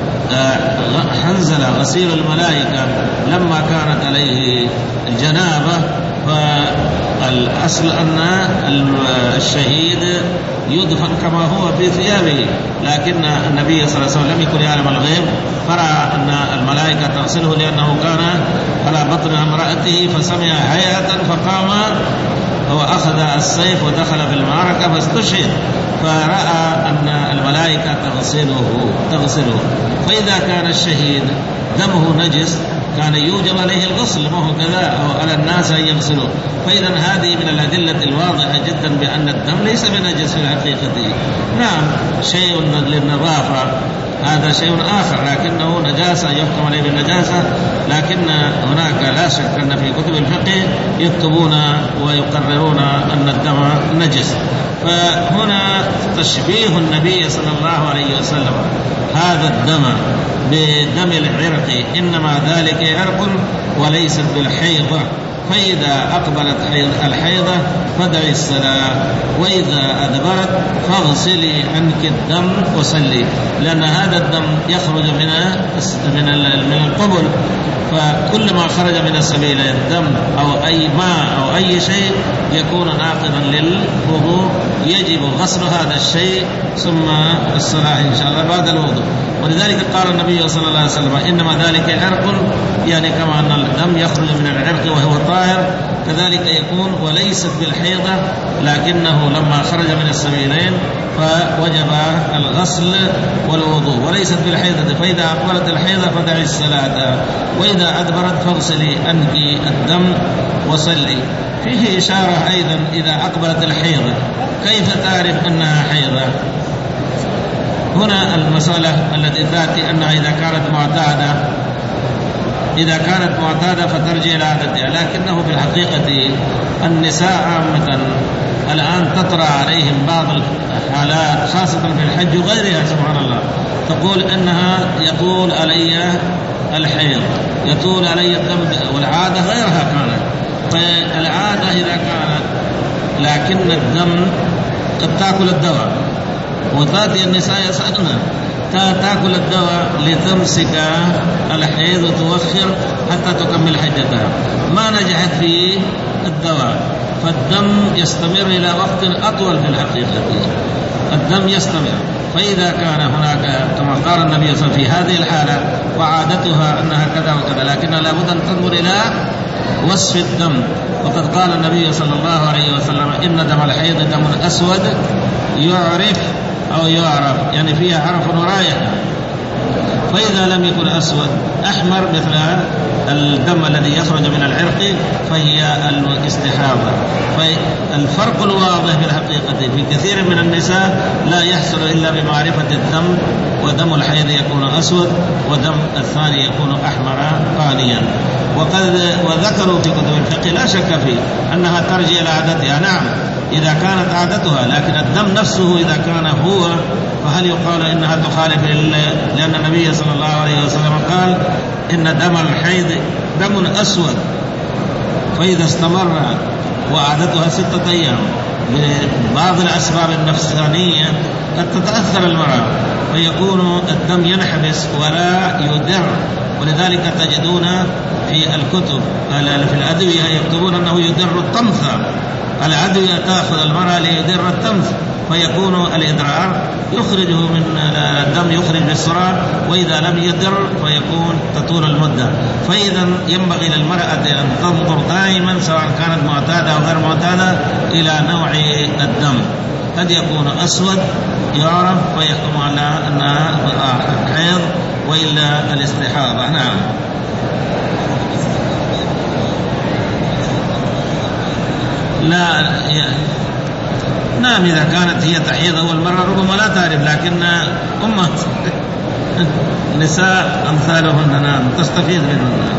[SPEAKER 1] حنزلة غسيل الملائكة لما كانت عليه الجنابة، فالأصل أن الشهيد يدفن كما هو في ثيابه، لكن النبي صلى الله عليه وسلم لم يكن يعلم الغيب، فرأى أن الملائكة تغسله لأنه كان على بطن امرأته فسمع هيئة فقام وأخذ السيف ودخل في المعركة فاستشهد، فرأى أن الملائكة تغسله تغسله فإذا كان الشهيد دمه نجس كان يوجب عليه الغسل، ما هو كذا، أو على الناس أن يغسلوا. فإذا هذه من الأدلة الواضحة جدا بأن الدم ليس بنجس في حقيقته. نعم شيء للنظافة هذا شيء آخر، لكنه نجاسة يحكم عليه بالنجاسة، لكن هناك لا شك أن في كتب الفقه يكتبون ويقررون أن الدم نجس. فهنا تشبيه النبي صلى الله عليه وسلم هذا الدم بدم العرق، إنما ذلك عرق وليست بالحيضة، فإذا أقبلت الحيضة فدعي الصلاة، وإذا أدبرت فاغسلي عنك الدم وصلي، لأن هذا الدم يخرج من من القبل، فكل ما خرج من السبيل الدم أو أي ماء أو أي شيء يكون ناقضا للوضوء، يجب غسل هذا الشيء ثم الصلاة إن شاء الله بعد الوضوء. ولذلك قال النبي صلى الله عليه وسلم: إنما ذلك عرق، يعني كما أن الدم يخرج من العرق وهو طاهر كذلك يكون، وليست بالحيضة، لكنه لما خرج من السبيلين فوجب الغسل والوضوء، وليست بالحيضة، فإذا أقبلت الحيضة فدعي الصلاة، وإذا أدبرت فاغسلي عنك الدم وصلي. فيه إشارة أيضا إذا أقبلت الحيضة كيف تعرف أنها حيضة؟ هنا المسألة التي تأتي أنها إذا كانت معتادة إذا كانت معتادة فترجع إلى عادتها، لكنه في الحقيقة النساء عامة الآن تطرأ عليهم بعض الحالات خاصة في الحج وغيرها، سبحان الله، تقول إنها يطول علي الحيض، يطول علي الدم، والعادة غيرها كانت. فالعادة إذا كانت لكن الدم قد تأكل الدواء، وتأتي النساء يسألنا تأكل الدواء لتمسك الحيض وتوخر حتى تكمل حجتها، ما نجحت في الدواء، فالدم يستمر إلى وقت أطول. في الحقيقة الدم يستمر، فإذا كان هناك كما قال النبي صلى الله عليه وسلم في هذه الحالة وعادتها أنها كذا وكذا، لكن لابد أن تنظر إلى وصف الدم. وقد قال النبي صلى الله عليه وسلم: إن دم الحيض دم أسود يعرف أو يعرف، يعني فيها حرف ورائحة، فإذا لم يكن أسود أحمر مثل الدم الذي يخرج من العرق فهي الاستحاضة. فالفرق الواضح في الحقيقة في كثير من النساء لا يحصل إلا بمعرفة الدم، ودم الحيض يكون أسود ودم الثاني يكون أحمر فانيا. وقد وذكروا في كتب الفقه لا شك فيه أنها ترجع إلى عادتها، نعم إذا كانت عادتها، لكن الدم نفسه إذا كان هو فهل يقال إنها تخالف؟ لأن النبي صلى الله عليه وسلم قال: إن دم الحيض دم أسود، فإذا استمر وعادتها ستة أيام ببعض الأسباب النفسانية قد تتأثر المرأة فيكون الدم ينحبس ولا يدر. ولذلك تجدون في الكتب في الأدوية يكتبون أنه يدر الطمث، الأدوية تأخذ المرأة ليدر الطمث، فيكون الإدرار يخرجه من الدم، يخرج بالسرعة، وإذا لم يدر فيكون تطول المدة. فإذا ينبغي للمرأة أن تنظر دائما سواء كانت معتادة أو غير معتادة إلى نوع الدم. قد يكون أسود يعرف ويحكم على أنها حيض وإلا الاستحاضة. نعم. لا ي... نعم إذا كانت هي تحيض أول مرة ربما لا تعرف، لكن أمة نساء أمثالهن نعم تستفيد منهن.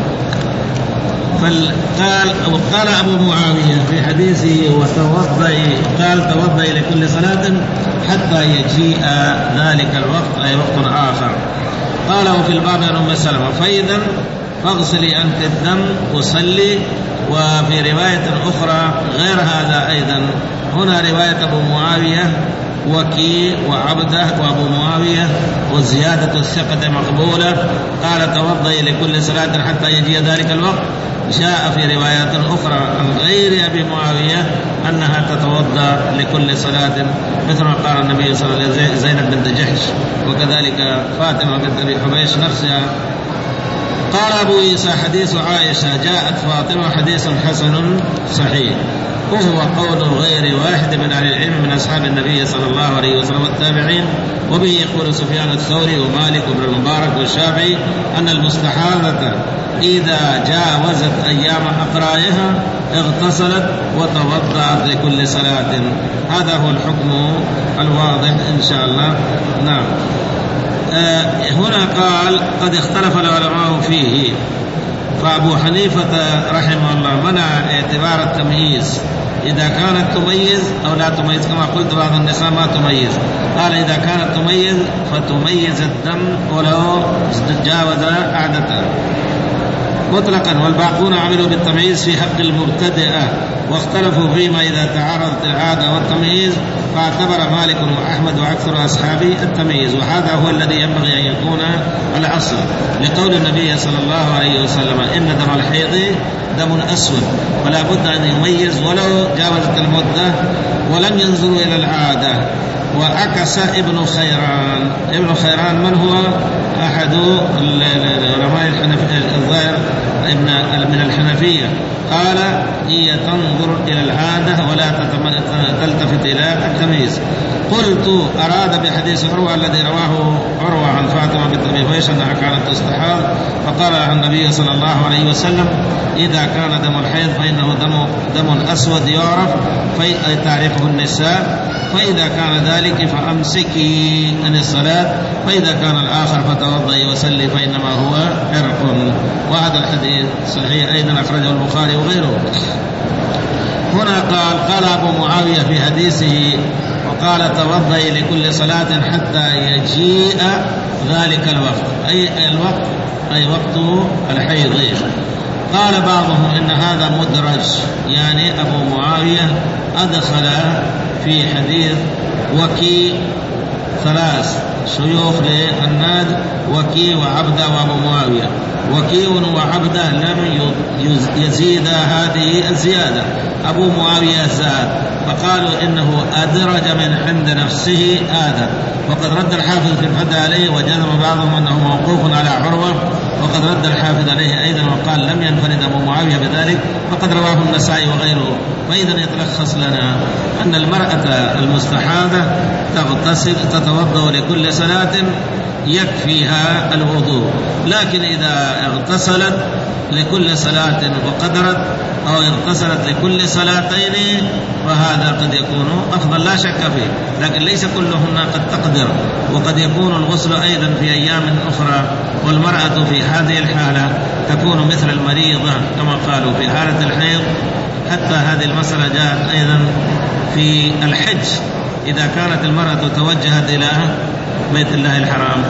[SPEAKER 1] فقال وقال أبو معاوية في حديثه وتوضئي، قال توضئي لكل صلاة حتى يجيء ذلك الوقت أي وقت آخر. قال وفي الباب عن أم سلمة فإذا فاغسلي أنت الدم وصلي. وفي رواية أخرى غير هذا أيضا هنا رواية أبو معاوية وكي وعبده وأبو معاوية وزيادة الثقة مقبولة. قال توضئي لكل صلاة حتى يجي ذلك الوقت. جاء في روايات أخرى عن غير أبي معاوية أنها تتوضأ لكل صلاة مثل ما قال النبي صلى الله عليه وسلم زينب بنت جحش، وكذلك فاطمة بنت أبي حبيش نفسها. قال أبو عيسى حديث عائشة جاءت فاطمة حديث حسن صحيح، وهو قول غير واحد من أهل العلم من أصحاب النبي صلى الله عليه وسلم والتابعين. وبه يقول سفيان الثوري ومالك بن المبارك والشافعي أن المستحاضة إذا جاوزت أيام أقرائها اغتسلت وتوضأت لكل صلاة. هذا هو الحكم الواضح إن شاء الله. نعم. آه هنا قال قد اختلف العلماء فيه، فأبو حنيفة رحمه الله منع اعتبار التمييز إذا كانت تميز أو لا تميز، كما قلت بعض النساء ما تميز. قال إذا كانت تميز فتميز الدم ولو تجاوز عادتها مطلقا، والباقون عملوا بالتمييز في حق المبتدئة، واختلفوا فيما إذا تعارضت العادة والتمييز، فاعتبر مالك وأحمد وأكثر أصحابه التمييز، وهذا هو الذي ينبغي أن يكون الأصل، لقول النبي صلى الله عليه وسلم إن دم الحيض دم أسود ولا بد أن يميز ولو جاوزت المدة، ولم ينظروا إلى العادة. وعكس ابن خيران. ابن خيران من هو؟ أحد العلماء الظاهر من الحنفية، قال هي تنظر إلى العادة ولا تلتفت إلى التمييز. قلت أراد بحديث عروة الذي رواه عروة عن فاطمة بنت أبي حبيش أنها كانت تستحاض، فقال لها النبي صلى الله عليه وسلم إذا كان دم الحيض فإنه دم, دم أسود يعرف تعرفه النساء، فإذا كان ذلك فأمسكي عن الصلاة، فإذا كان الآخر فتوضئي وسلي فإنما هو عرق. وهذا الحديث صحيح أيضا أخرجه البخاري وغيره. هنا قال قال أبو معاوية في حديثه وقال توضئي لكل صلاة حتى يجيء ذلك الوقت، أي الوقت أي وقت الحيض. قال بعضهم إن هذا مدرج، يعني أبو معاوية أدخل في حديث وكي ثلاث شيوخ للناد، وكي وعبده وأبو معاوية. وكي وعبده لم يزيد هذه الزيادة، أبو معاوية زاد، فقالوا إنه أدرج من عند نفسه هذا. وقد رد الحافظ في الفتح عليه، وجزم بعضهم أنه موقوف على عروة، وقد رد الحافظ عليه أيضا وقال لم ينفرد أبو معاوية بذلك، فقد رواه النسائي وغيره. وإذا يتلخص لنا أن المرأة المستحاضة تغتسل تتوضأ لكل صلاة يكفيها الوضوء، لكن إذا اغتسلت لكل صلاة وقدرت أو اغتسلت لكل صلاتين فهذا قد يكون أفضل لا شك فيه، لكن ليس كلهن قد تقدر، وقد يكون الغسل أيضا في أيام أخرى. والمرأة في هذه الحالة تكون مثل المريضة كما قالوا في حالة الحيض. حتى هذه المسألة جاءت أيضا في الحج، إذا كانت المرأة توجهت إلى بيت الله الحرام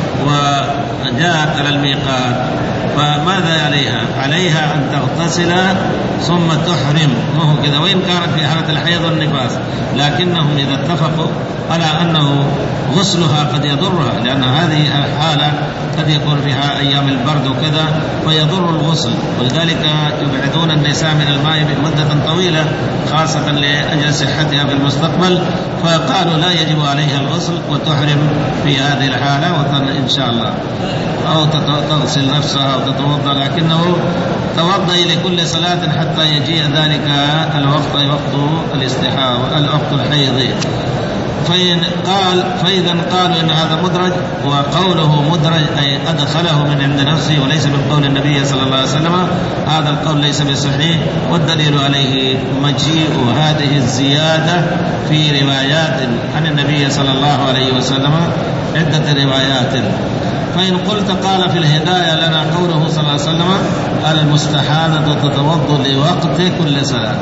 [SPEAKER 1] وجاءت على الميقات فماذا عليها؟ عليها أن تغتسل ثم تحرم، ما هو كذا، وإن كانت في حالة الحيض والنفاس، لكنهم إذا اتفقوا على أنه غسلها قد يضرها، لأن هذه الحالة قد يكون فيها أيام البرد وكذا فيضر الغسل، ولذلك يبعدون النساء من الماء بمدة طويلة خاصة لأجل صحتها في المستقبل، فقالوا لا يجب عليها الغسل وتحرم في هذه الحالة وتن إن شاء الله، أو تغسل نفسها أو تتوضأ، لكنه توضأ لكل صلاة حتى يجيء ذلك الوقت، وقت الاستحاضة، الوقت الحيض. فإن قال فإذا قالوا إن هذا مدرج، وقوله مدرج أي أدخله من عند نفسه وليس من قول النبي صلى الله عليه وسلم، هذا القول ليس بصحيح، والدليل عليه مجيء هذه الزيادة في روايات عن النبي صلى الله عليه وسلم، عدة روايات. فإن قلت قال في الهداية لنا قوله صلى الله عليه وسلم المستحاضة تتوضأ لوقت كل صلاة.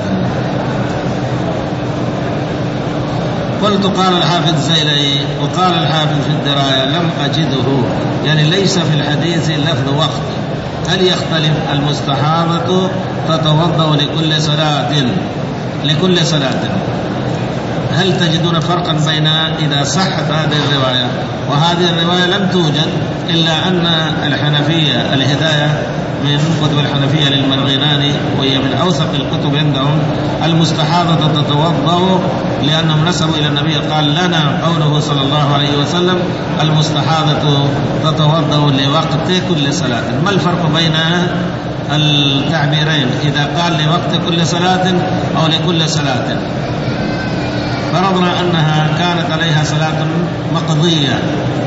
[SPEAKER 1] قلت قال الحافظ الزيلعي وقال الحافظ في الدراية لم أجده، يعني ليس في الحديث لفظ وقت. هل يختلف المستحاضة تتوضأ لكل صلاة لكل صلاة؟ هل تجدون فرقا بين إذا صحت هذه الرواية وهذه الرواية لم توجد، إلا أن الحنفية الهداية من كتب الحنفية للمرغناني وهي من أوثق الكتب عندهم، المستحاضة تتوضأ لأنهم نسبوا إلى النبي قال لنا قوله صلى الله عليه وسلم المستحاضة تتوضأ لوقت كل صلاة. ما الفرق بين التعبيرين إذا قال لوقت كل صلاة أو لكل صلاة؟ فرضنا أنها كانت عليها صلاة مقضية،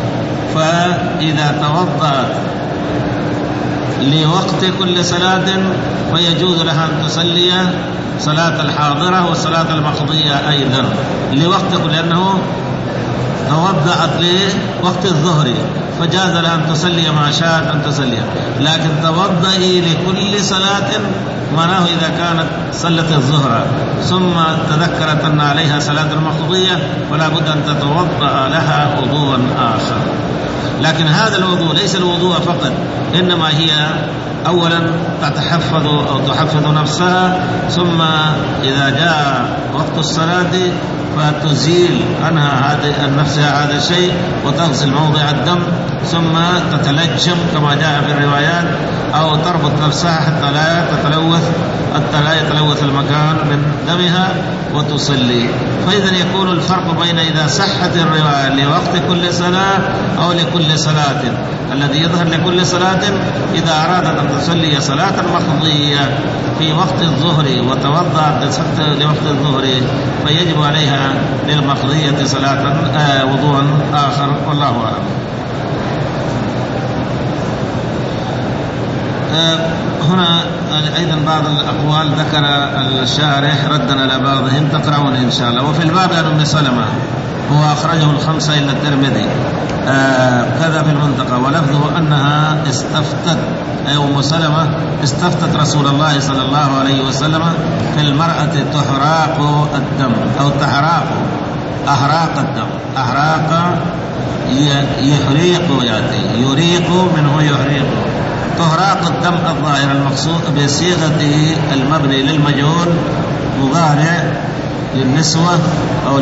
[SPEAKER 1] فإذا توضأت لوقت كل صلاة فيجوز لها أن تصلي صلاة الحاضرة والصلاة المقضية أيضا لوقت، لأنه توضأت لوقت الظهر فجاز لها أن تصلي ما شاءت أن تصلي، لكن توضئي لكل صلاة معناه إذا كانت صلت الظهر ثم تذكرت أن عليها صلاة المقضية فلا بد أن تتوضأ لها وضوءا آخر. لكن هذا الوضوء ليس الوضوء فقط، إنما هي أولا تتحفظ أو تحفظ نفسها، ثم إذا جاء وقت الصلاة فتزيل عنها هذا النفس هذا الشيء وتغسل موضع الدم، ثم تتلجم كما جاء في الروايات، أو تربط نفسها حتى لا تتلوث حتى لا يتلوث المكان من دمها وتصلي. فإذا يكون الفرق بين إذا صحت الرواية لوقت كل صلاة أو لكل صلاة. الذي يظهر لكل صلاة إذا أرادت أن تصلي صلاة مقضية في وقت الظهر وتوضأت لوقت الظهر فيجب عليها للمقضية صلاة آه وضوءا آخر، والله أعلم. آه هنا أيضا بعض الأقوال ذكر الشارح ردا على بعضهم تقرؤون إن شاء الله. وفي الباب عن أم سلمة هو أخرجه الخمسة إلا الترمذي آه كذا في المنطقة، ولفظه أنها استفتت أي أم سلمة استفتت رسول الله صلى الله عليه وسلم في المرأة تحراق الدم أو تحراق أحراق الدم. أحراق يحريق يأتي يريق منه يحريق. تحراق الدم الظاهر المقصود بصيغة المبني للمجهول مضارع للنسوة أو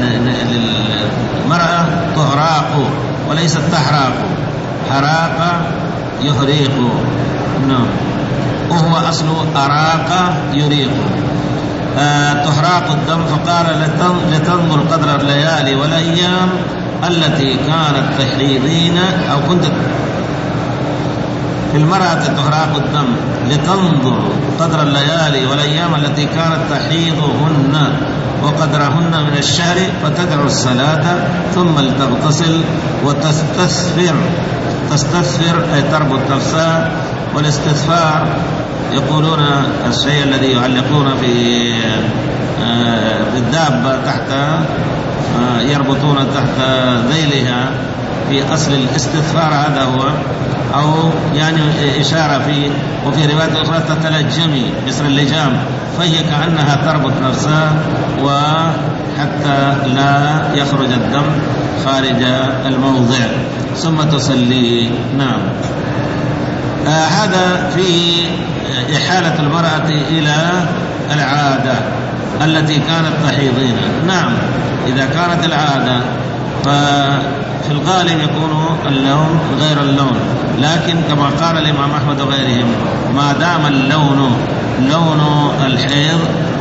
[SPEAKER 1] للمرأة تحراق وليس تحراق. حراق يحريق نعم، وهو أصل أراق يريق. آه تحراق الدم. فقال لتنظر قدر الليالي والأيام التي كانت تحيضين أو كنت في المرأة تحراق الدم لتنظر قدر الليالي والأيام التي كانت تحيضهن وقدرهن من الشهر فتدعو الصلاة ثم لتغتسل وتستثفر. تستثفر أي تربط نفسها، والاستثفار يقولون الشيء الذي يعلقون في الدابة تحت يربطون تحت ذيلها في أصل الاستثفار هذا هو، أو يعني إشارة في وفي رواية أخرى تتلجمي مثل اللجام، فهي كأنها تربط نفسها وحتى لا يخرج الدم خارج الموضع ثم تصلي. نعم. آه هذا في إحالة المرأة إلى العادة التي كانت تحيضين. نعم، إذا كانت العادة ففي الغالب يكون اللون غير اللون، لكن كما قال الإمام أحمد وغيرهم ما دام اللون لون الحيض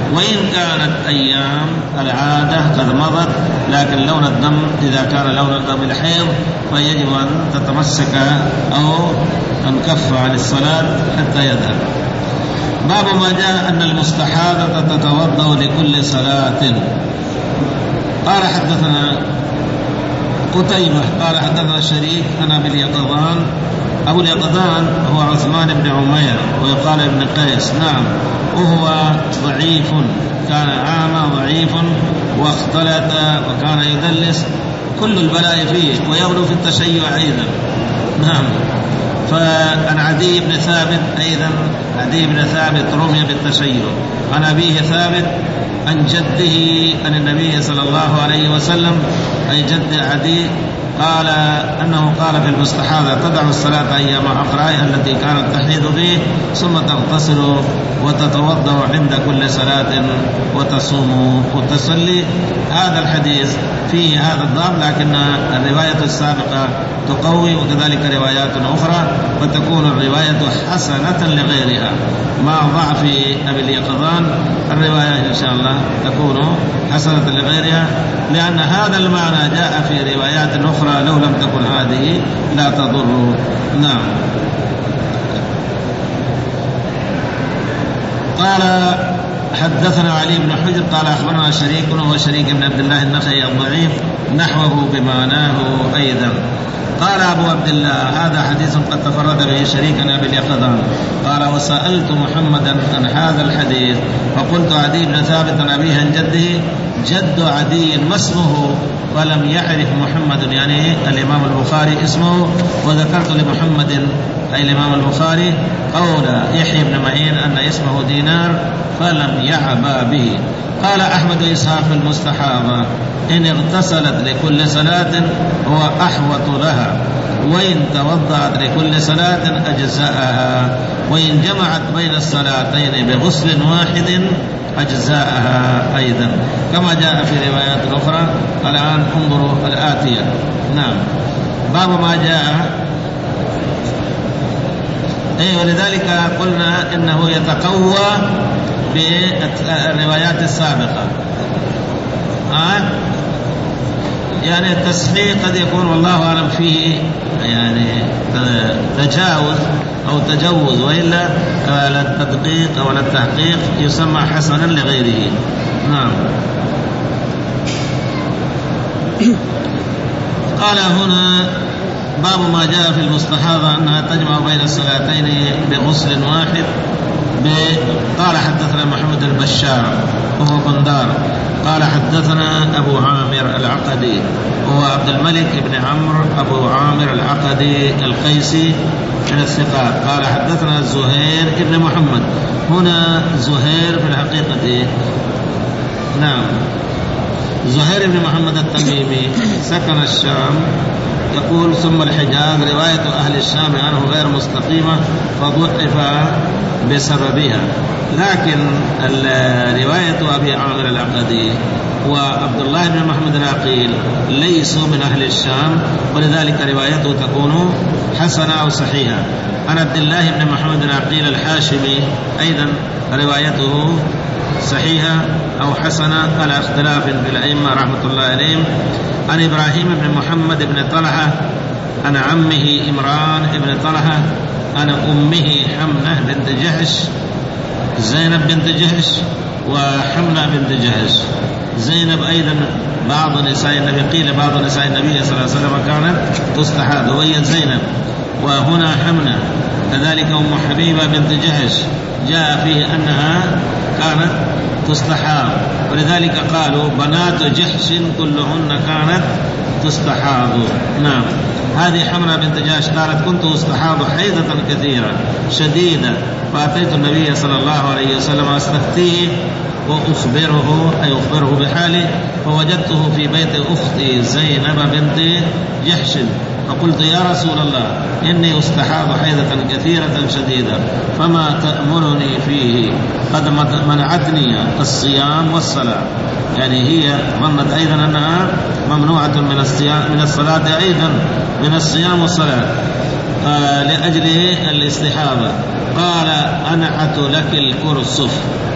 [SPEAKER 1] وإن كانت أيام العادة قد مضت، لكن لون الدم إذا كان لون الدم الحيض فيجب أن تتمسك أو أن كف عن الصلاة حتى يذهب. باب ما جاء أن المستحاضة تتوضأ لكل صلاة. قال حدثنا قتيبة قال حدثنا شريك أنا أبي اليقظان. أبو اليقظان هو عثمان بن عمير ويقال ابن قيس، نعم، وهو ضعيف، كان عامى ضعيف واختلط وكان يدلس، كل البلاء فيه ويغلو في التشيع أيضا، نعم. فعن عدي بن ثابت أيضا، عدي بن ثابت رمي بالتشيع، عن أبيه ثابت عن جده عن النبي صلى الله عليه وسلم، أي جد عدي، قال أنه قال في المستحاضة تدع الصلاة أيام أقرائها التي كانت تحيض فيه، ثم تغتسل وتتوضأ عند كل صلاة وتصوم وتصلي. هذا الحديث فيه هذا الضعف، لكن الرواية السابقة تقوي، وكذلك روايات أخرى، فتكون الرواية حسنة لغيرها مع ضعف أبي اليقظان. الرواية إن شاء الله تكون حسنة لغيرها، لأن هذا المعنى جاء في روايات أخرى لو لم تكن هذه لا تضر. نعم. قال حدثنا علي بن حجر قال أخبرنا شريك وهو شريك بن عبد الله النخعي الضعيف نحوه بمعناه أيضا. قال أبو عبد الله هذا حديث قد تفرد به شريك عن أبي اليقظان. قال وسألت محمدا عن هذا الحديث فقلت عدي بن ثابت عن أبيه عن جده، جد عدي ما اسمه؟ ولم يعرف محمد، يعني الإمام البخاري اسمه، وذكرت لمحمد أي الإمام البخاري قول يحيى بن معين أن اسمه دينار فلم يعبأ به. قال أحمد إسحاق في المستحاضة إن اغتسلت لكل صلاة هو أحوط لها، وإن توضأت لكل صلاة أجزاءها، وإن جمعت بين الصلاتين بغسل واحد أجزاءها أيضا، كما جاء في روايات أخرى. الآن انظروا الآتية. نعم. باب ما جاء أي، ولذلك قلنا إنه يتقوى بالروايات السابقة. آه؟ يعني التصحيح قد يكون والله أعلم فيه يعني تجاوز أو تجوز، وإلا للتدقيق أو للتحقيق يسمى حسنا لغيره. نعم. قال هنا باب ما جاء في المستحاضة أنها تجمع بين الصلاتين بغسل واحد. قال حدثنا محمد البشار وهو بندار قال حدثنا أبو عامر العقدي وهو عبد الملك بن عمرو أبو عامر العقدي القيسي من الثقات. قال حدثنا زهير بن محمد. هنا زهير في الحقيقة نعم زهير بن محمد التميمي سكن الشام. يقول ثم الحجاز، رواية أهل الشام عنه غير مستقيمة فضعف بسببها، لكن رواية أبي عامر العقدي وعبد الله بن محمد العقيل ليسوا من أهل الشام، ولذلك روايته تكون حسنة أو صحيحة. عن عبد الله بن محمد العقيل الحاشمي أيضا روايته صحيحة أو حسنة على اختلاف في الأئمة رحمة الله عليهم. عن إبراهيم بن محمد بن طلحة عن عمه إمران بن طلحة عن أمه حمنة بنت جحش زينب بنت جحش وحمنة بنت جحش. زينب أيضا بعض نساء النبي، قيل بعض نساء النبي صلى الله عليه وسلم كانت تستحاض وهي زينب، وهنا حمنة كذلك أم حبيبة بنت جحش جاء فيه أنها كانت تستحاض، ولذلك قالوا بنات جحش كلهن كانت تستحاض. نعم. هذه حمنة بنت جحش قالت كنت استحاض حيضة كثيرة شديدة، فأتيت النبي صلى الله عليه وسلم أستفتيه وأخبره أي أخبره بحالي، فوجدته في بيت أختي زينب بنت جحش، فقلت يا رسول الله إني استحاض حيضة كثيرة شديدة فما تأمرني فيه؟ قد منعتني الصيام والصلاة. يعني هي ظنت أيضا أنها ممنوعة من الصيام من الصلاة أيضا من الصيام والصلاة آه لأجل الاستحاضة. قال أنعت لك الكرسف،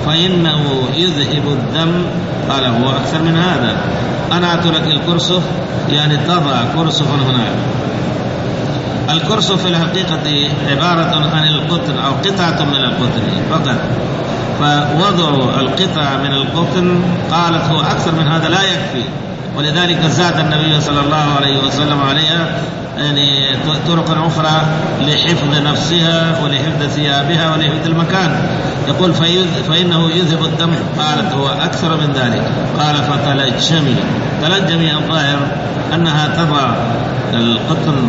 [SPEAKER 1] فإنه يذهب الدم. قال هو أكثر من هذا، أنا أترك الكرسف يعني تضع كرسف هناك. الكرسف في الحقيقة عبارة عن القطن أو قطعة من القطن فقط، فوضع القطع من القطن قالت هو أكثر من هذا لا يكفي، ولذلك زاد النبي صلى الله عليه وسلم عليها يعني طرق أخرى لحفظ نفسها ولحفظ ثيابها ولحفظ المكان. يقول فإنه يذهب الدم. قالت هو أكثر من ذلك. قال فتلجمي. تلجمي الظاهر أنها تضع القطن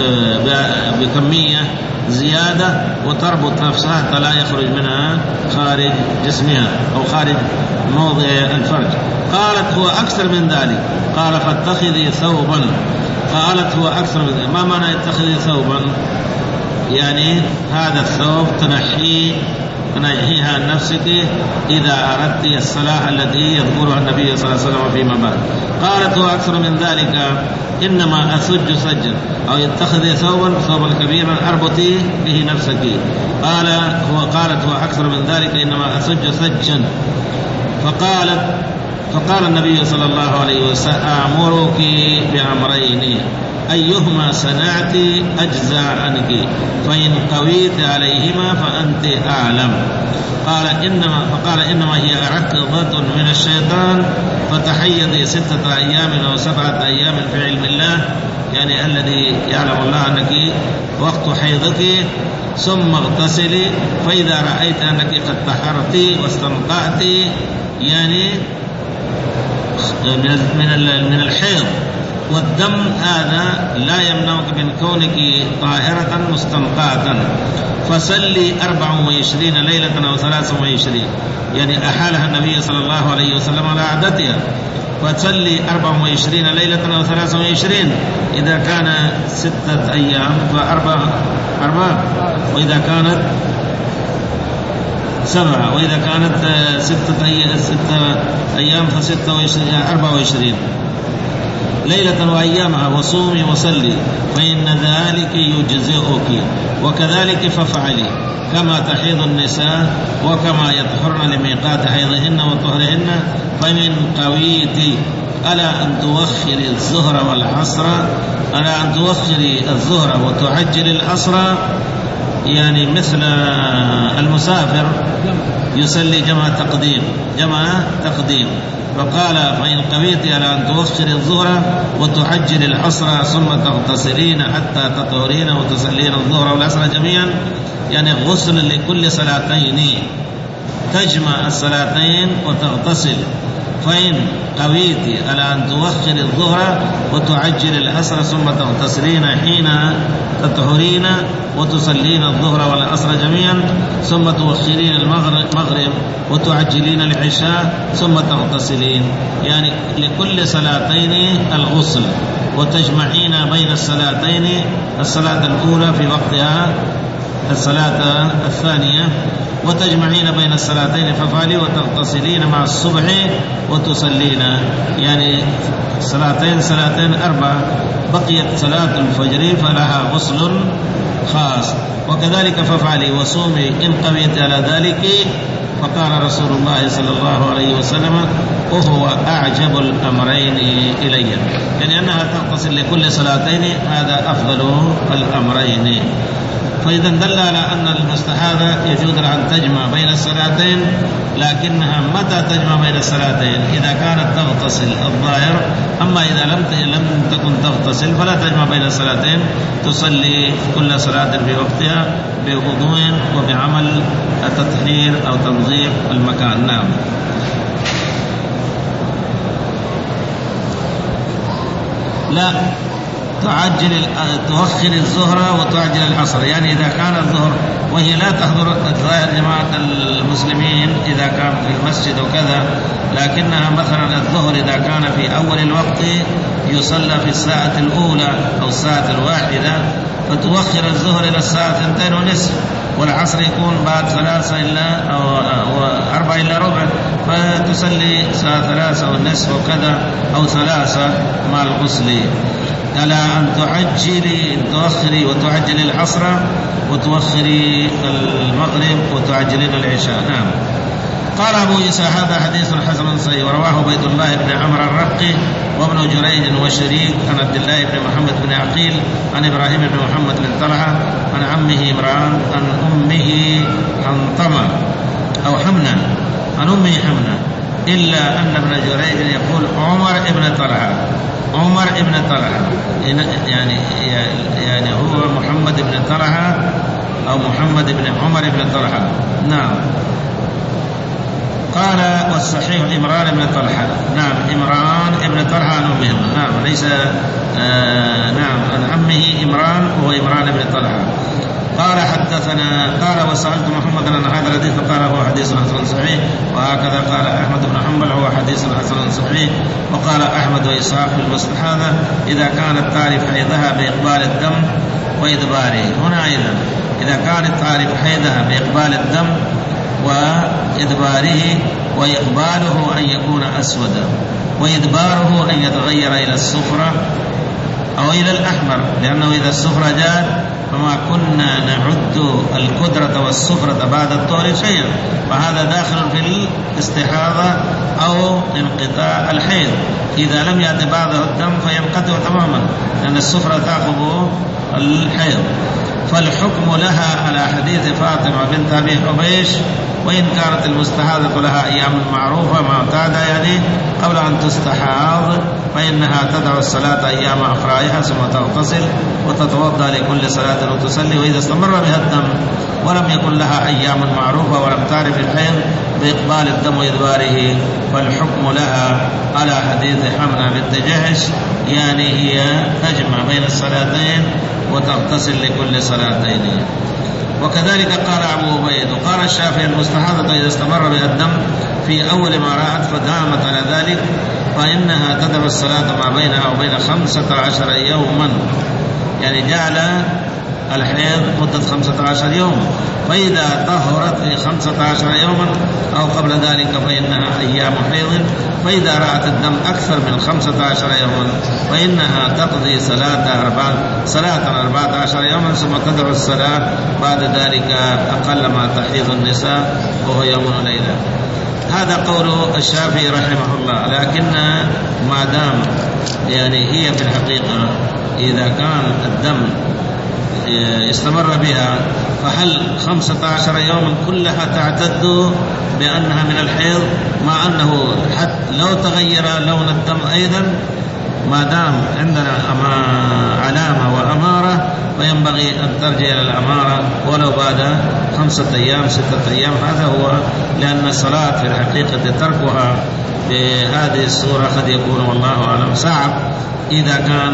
[SPEAKER 1] بكمية زيادة وتربط نفسها حتى لا يخرج منها خارج جسمها أو خارج موضع الفرج. قالت هو أكثر من ذلك. قال فاتخذي ثوبا. قالت هو أكثر من ذلك. ما معنى اتخذي ثوبا؟ يعني هذا الثوب تنحيه تنحيها عن نفسك إذا أردت الصلاة التي يذكرها النبي صلى الله عليه وسلم فيما بعد. قالت هو أكثر من ذلك إنما أسج سجا أو يتخذي ثوبا ثوبا كبيرا أربطي به نفسك. قال هو قالت هو أكثر من ذلك إنما أسج سجا. فقالت فقال النبي صلى الله عليه وسلم أمرك بأمرين أيهما صنعت أجزى عنك فإن قويت عليهما فأنت أعلم. قال إنما فقال إنما هي عقدة من الشيطان فتحيضي ستة أيام أو سبعة أيام في علم الله، يعني الذي يعلم الله أنك وقت حيضك، ثم اغتسلي فإذا رأيت أنك قد طهرت واستنقعت يعني من من الحيض والدم هذا لا يمنعك من كونك طاهرة مستنقعة، فصلي أربع وعشرين ليلة أو ثلاث وعشرين، يعني أحالها النبي صلى الله عليه وسلم على عادتها، فتصلي أربع وعشرين ليلة أو ثلاث وعشرين إذا كان ستة أيام فأربع أربع، وإذا كانت سبعة، وإذا كانت ستة أيام ستة أيام فستة وعشرين أربع وعشرين ليلة وأيامها، وصومي وصلي فإن ذلك يجزئك، وكذلك فافعلي كما تحيض النساء وكما يطهرن لميقات حيضهن وطهرهن. فمن قويت ألا أن توخري الظهر والعصر ألا أن توخري الظهر وتعجل العصر، يعني مثل المسافر يصلي جمع تقديم جمع تقديم. فقال فإن قويت على أن توخري الظهر وتعجل العصر ثم تغتسلين حتى تطهرين وتصلين الظهر والعصر جميعا، يعني غسل لكل صلاتين، تجمع الصلاتين وتغتسل. فإن قويت على أن توخري الظهر وتعجل العصر ثم تغتسلين حين تطهرين وتصلين الظهر والعصر جميعا، ثم توخرين المغرب وتعجلين العشاء ثم تغتسلين، يعني لكل صلاتين الغسل، وتجمعين بين الصلاتين الصلاة الأولى في وقتها الصلاة الثانية، وتجمعين بين الصلاتين ففعلي وتغتسلين مع الصبح وتصلين، يعني صلاتين صلاتين أربع، بقيت صلاة الفجر فلها غسل خاص. وكذلك ففعلي وصومي إن قويت على ذلك. فقال رسول الله صلى الله عليه وسلم وهو أعجب الأمرين إلي، يعني أنها تغتسل لكل صلاتين، هذا أفضل الأمرين. فإذا دل على أن المستحاضة يجوز لها أن تجمع بين الصلاتين، لكنها متى تجمع بين الصلاتين؟ إذا كانت تغتسل الظاهر، أما إذا لم لم تكن تغتسل فلا تجمع بين الصلاتين، تصلي كل صلاة في وقتها بوضوء وبعمل التطهير أو تنظيف المكان. نعم. لا تعجل توخر الظهر وتعجل العصر، يعني إذا كان الظهر وهي لا تحضر الظاهر جماعة المسلمين إذا كان في المسجد وكذا، لكنها مثلا الظهر إذا كان في أول الوقت يصلى في الساعة الأولى أو الساعة الواحدة، فتوخر الظهر إلى الساعة اثنتين ونصف، والعصر يكون بعد ثلاثة إلا أو أربعة إلا ربع، فتصلي الساعة ثلاثة والنصف وكذا أو ثلاثة مع الغسل. ألا أن تعجلي توخري وتعجلي العصر وتوخري المغرب وتعجلين العشاء. نعم. قال أبو عيسى هذا حديث حسن صحيح. ورواه عبيد الله بن عمرو الرقي وابن جريج وشريك عن عبد الله بن محمد بن عقيل عن إبراهيم بن محمد بن طلحة عن عمه عمران عن أمه حنطمة أو حمنة عن أمه حمنة، إلا أن ابن جريج يقول عمر ابن طلحة عمر ابن طلحة يعني يعني هو محمد بن طلحة أو محمد بن عمر بن طلحة. نعم. قال والصحيح عمران بن طلحة. نعم عمران ابن طلحة عن أمه. نعم ليس آه نعم عن عمه عمران وهو عمران بن طلحة. قال حدثنا قال وسألت محمد عن هذا الحديث فقال هو حديث حسن صحيح. وهكذا قال أحمد بن حنبل هو حديث حسن صحيح. وقال أحمد وإسحاق في المستحاضة إذا كانت تعرف حيضها بإقبال الدم وإدباره. هنا أيضا إذا كانت تعرف حيضها بإقبال الدم وإدباره، وإقباله أن يكون أسودا وإدباره أن يتغير إلى الصفرة أو إلى الأحمر، لأنه إذا الصفرة جاءت فما كنا نعد الكدرة والصفرة بعد الطهر شيئا، وهذا داخل في الاستحاضة أو انقطاع الحيض. إذا لم يأتي بعده الدم فينقطع تماما، لأن الصفرة تأخذ الحيض. فالحكم لها على حديث فاطمة بنت أبي حبيش، وإن كانت المستحاضة لها أيام معروفة معتادة يعني قبل أن تستحاض، فإنها تدع الصلاة أيام أخرائها ثم تغتسل وتتوضأ لكل صلاة وتصلي. وإذا استمر بها الدم ولم يكن لها أيام معروفة ولم تعرف الحيض بإقبال الدم وإدباره، فالحكم لها على حديث حمنة بنت جحش، يعني هي تجمع بين الصلاتين وتغتسل لكل صلاتين. وكذلك قال أبو عبيد. وقال الشافعي المستحاضة إذا استمر بها الدم في أول ما رأت فدامت على ذلك فإنها تدع الصلاة ما بينها وبين خمسة عشر يوما، يعني جعل الحيض مدة خمسة عشر يوم، فإذا طهرت في خمسة عشر يوما أو قبل ذلك فإنها أيام حيض، فإذا رأت الدم أكثر من خمسة عشر يوما فإنها تقضي صلاة أربعة صلاة أربعة عشر يوما ثم تدعو الصلاة بعد ذلك أقل ما تحيض النساء وهو يوم وليلة. هذا قول الشافعي رحمه الله. لكن ما دام يعني هي في الحقيقة إذا كان الدم استمر بها فهل خمسة عشر يوما كلها تعتد بأنها من الحيض، مع أنه حتى لو تغير لون الدم أيضا ما دام عندنا علامة وأمارة فينبغي أن ترجع إلى الأمارة ولو بعد خمسة أيام ستة أيام. هذا هو، لأن الصلاة في الحقيقة تركها بهذه الصورة قد يكون والله أعلم صعب إذا كان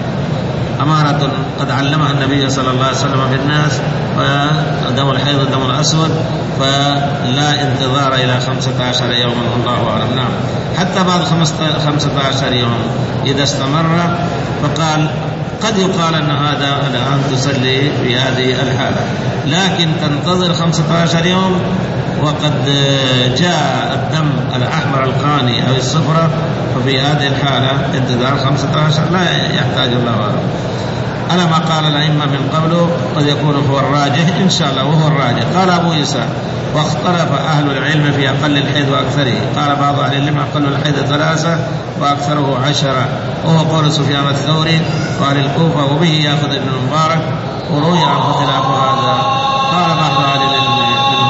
[SPEAKER 1] أمارة قد علمها النبي صلى الله عليه وسلم بالناس، فدم الحيض الدم الأسود، فلا انتظار إلى خمسة عشر يوما الله أعلم. نعم حتى بعد خمسة عشر يوم إذا استمر، فقال قد يقال أن هذا الآن تصلي في هذه الحالة، لكن تنتظر خمسة عشر يوم وقد جاء الدم الأحمر القاني أو الصفرة، ففي هذه الحالة انتظار خمسة عشر لا يحتاج الله أعلم. على ما قال الأئمة من قبله قد يكون هو الراجح إن شاء الله وهو الراجح. قال أبو عيسى واختلف أهل العلم في أقل الحيض وأكثره. قال بعض أهل العلم أقل الحيض ثلاثة وأكثره عشرة، وهو قول سفيان الثوري وأهل الكوفة، وبه يأخذ ابن المبارك، وروي عن خلاف هذا. قال بعض أهل العلم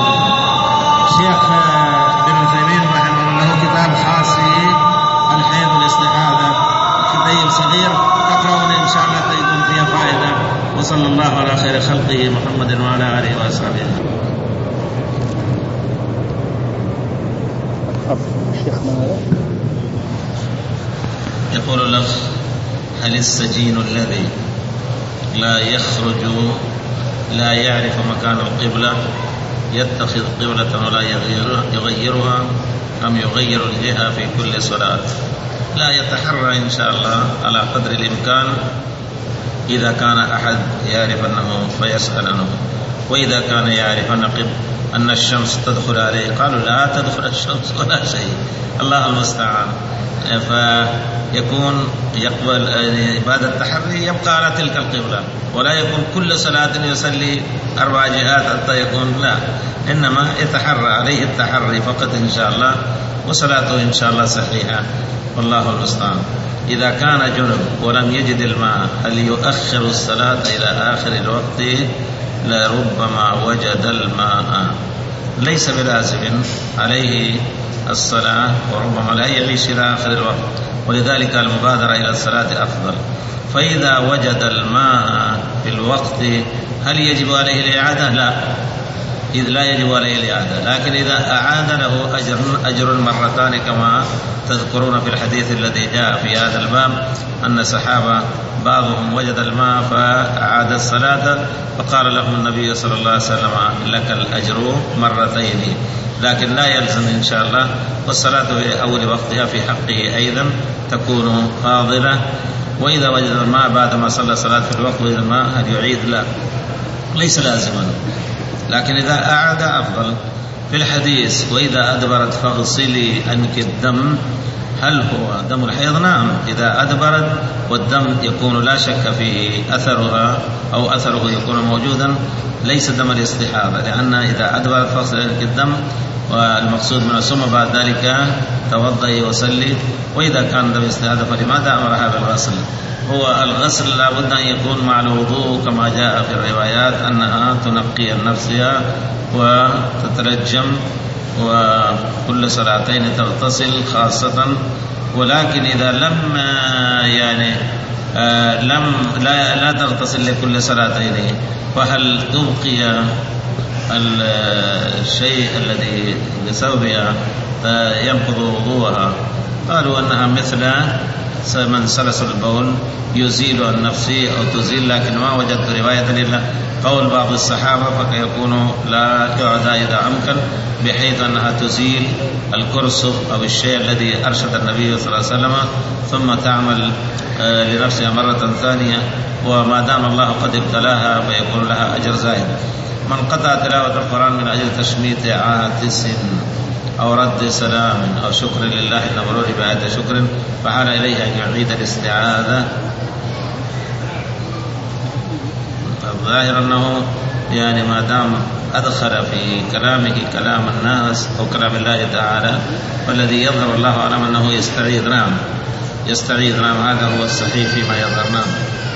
[SPEAKER 1] الشيخ ابن عثيمين رحمه الله له كتاب خاص في الحيض والاستحاضة، كتاب صغير تقرأون إن شاء الله تجدون فيها فائدة. وصلى الله على خير خلقه محمد وعلى آله وأصحابه. يقول الأخ هل السجين الذي لا يخرج لا يعرف مكان القبلة يتخذ قبلة ولا يغيرها أم يغير الجهة في كل صلاة؟ لا، يتحرى إن شاء الله على قدر الإمكان إذا كان أحد يعرف أنه فيسأل عنه، وإذا كان يعرف أن أن الشمس تدخل عليه قالوا لا تدخل الشمس ولا شيء، الله المستعان. فيكون يقبل بعد التحري يبقى على تلك القبلة، ولا يكون كل صلاة يصلي أربع جهات حتى يكون لا، إنما يتحرى عليه التحري فقط إن شاء الله، وصلاته إن شاء الله صحيحة والله المستعان. إذا كان جنب ولم يجد الماء هل يؤخر الصلاة إلى آخر الوقت؟ لربما وجد الماء، ليس بلازم عليه الصلاة، وربما لا يعيش إلى آخر الوقت، ولذلك المبادرة إلى الصلاة أفضل. فإذا وجد الماء في الوقت هل يجب عليه الإعادة؟ لا، إذ لا يجب عليه الإعادة، لكن إذا أعاد له أجر أجر مرتان كما تذكرون في الحديث الذي جاء في هذا الباب أن الصحابة بعضهم وجد الماء فأعاد الصلاة فقال لهم النبي صلى الله عليه وسلم لك الأجر مرتين، لكن لا يلزم إن شاء الله، والصلاة في أول وقتها في حقه أيضا تكون فاضلة. وإذا وجد الماء بعدما صلى صلاة في الوقت وجد الماء هل يعيد؟ لا، ليس لازما، لكن إذا أعاد أفضل. في الحديث وإذا أدبرت فاغسلي عنك الدم، هل هو دم الحيض؟ نعم، إذا أدبرت والدم يكون لا شك فيه أثرها أو أثره يكون موجودا، ليس دم الاستحاضة، لأن إذا أدبرت فاغسلي عنك الدم والمقصود من ثم بعد ذلك توضئي وصلي. وإذا كان دم الاستحاضة فلماذا أمرها بالغسل؟ هو الغسل لا بد أن يكون مع الوضوء كما جاء في الروايات أنها تنقي نفسها وتتلجم وكل صلاتين تغتسل خاصة، ولكن إذا لم يعني آه لم لا, لا تغتسل لكل صلاتين فهل تبقي الشيء الذي بسببها ينقض وضوءها؟ قالوا أنها مثل من سلس البول يزيل عن نفسه أو تزيل، لكن ما وجدت رواية إلا قول بعض الصحابة فيكون لا يعدى إذا أمكن، بحيث أنها تزيل الكرسف أو الشيء الذي أرشد النبي صلى الله عليه وسلم ثم تعمل لنفسها مرة ثانية، وما دام الله قد ابتلاها فيكون لها أجر زائد. من قطع تلاوة القرآن من أجل تشميت عاتس أو رد سلام أو شكر لله المبرور بآية شكر فحال إليه أن يعيد الاستعاذة. الظاهر أنه يعني ما دام أدخل في كلامه كلام الناس أو كلام الله تعالى، فالذي يظهر الله أعلم أنه يستعيذ. نعم يستعيذ، نعم هذا هو الصحيح فيما يظهر. نعم.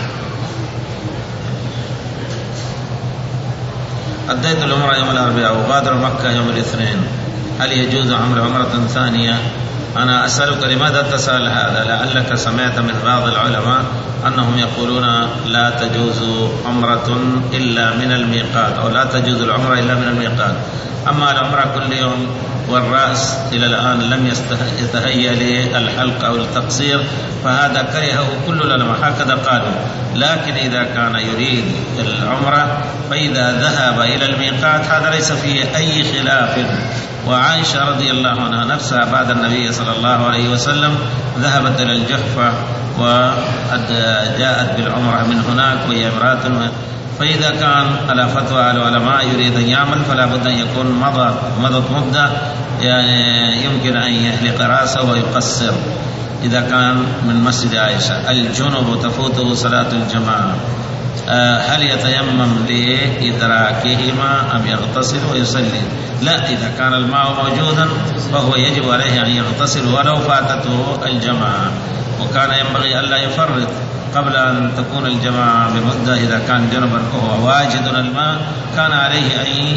[SPEAKER 1] أديت العمرة يوم الأربعاء وغادر مكة يوم الاثنين، هل يجوز عمر عمرة ثانية؟ أنا أسألك لماذا تسأل هذا؟ لعلك سمعت من بعض العلماء أنهم يقولون لا تجوز عمرة إلا من الميقات، أو لا تجوز العمرة إلا من الميقات. أما العمرة كل يوم والرأس إلى الآن لم يتهيأ للحلق أو التقصير، فهذا كرهه كل العلماء هكذا قالوا. لكن إذا كان يريد العمرة فإذا ذهب إلى الميقات هذا ليس فيه أي خلاف. وعائشة رضي الله عنها نفسها بعد النبي صلى الله عليه وسلم ذهبت إلى الجحفة وجاءت بالعمرة من هناك وهي امرأة. فإذا كان على فتوى العلماء يريد أن يعمل فلا بد أن يكون مضى مضت مدة يعني يمكن أن يحلق رأسه ويقصر إذا كان من مسجد عائشة. الجنب تفوته صلاة الجماعة، هل يتيمم لإدراكهما أم يغتسل ويصلي؟ لا، إذا كان الماء موجودا فهو يجب عليه أن يغتسل ولو فاتته الجماعة، وكان ينبغي ألا يفرط قبل أن تكون الجماعة بمدة. إذا كان جنبا وهو واجد الماء كان عليه أن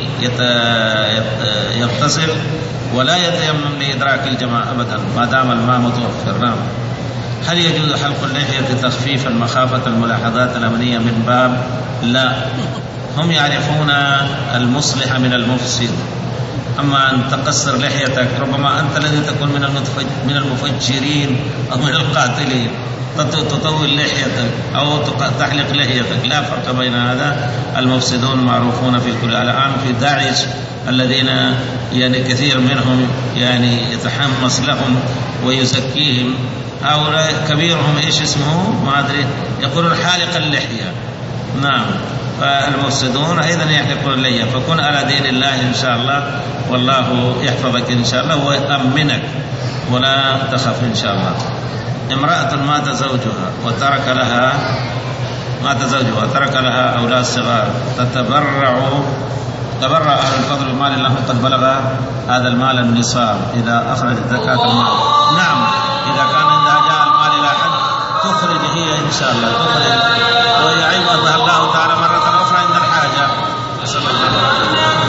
[SPEAKER 1] يغتسل ولا يتيمم لإدراك الجماعة أبدا ما دام الماء متوفر. نعم. هل يجوز حلق اللحية تخفيفا مخافة الملاحظات الأمنية من باب؟ لا، هم يعرفون المصلح من المفسد. أما أن تقصر لحيتك ربما أنت الذي تكون من المفجرين أو من القاتلين، تطول لحيتك أو تحلق لحيتك، لا فرق بين هذا. المفسدون معروفون في كل الآن في داعش الذين يعني كثير منهم يعني يتحمس لهم ويزكيهم، هؤلاء كبيرهم إيش اسمه ما أدري يقولون حالق اللحية. نعم، فالمفسدون أيضا يحلقون اللحية، فكن على دين الله إن شاء الله والله يحفظك إن شاء الله ويأمنك ولا تخف إن شاء الله. امرأة مات زوجها وترك لها مات زوجها وترك لها أولاد صغار، تتبرع تبرأ أهل الفضل بمال له قد بلغ هذا المال النصاب إذا أخرجت زكاة المال. نعم إذا كان إذا جاء المال إلى حد تخرج هي إن شاء الله تخرج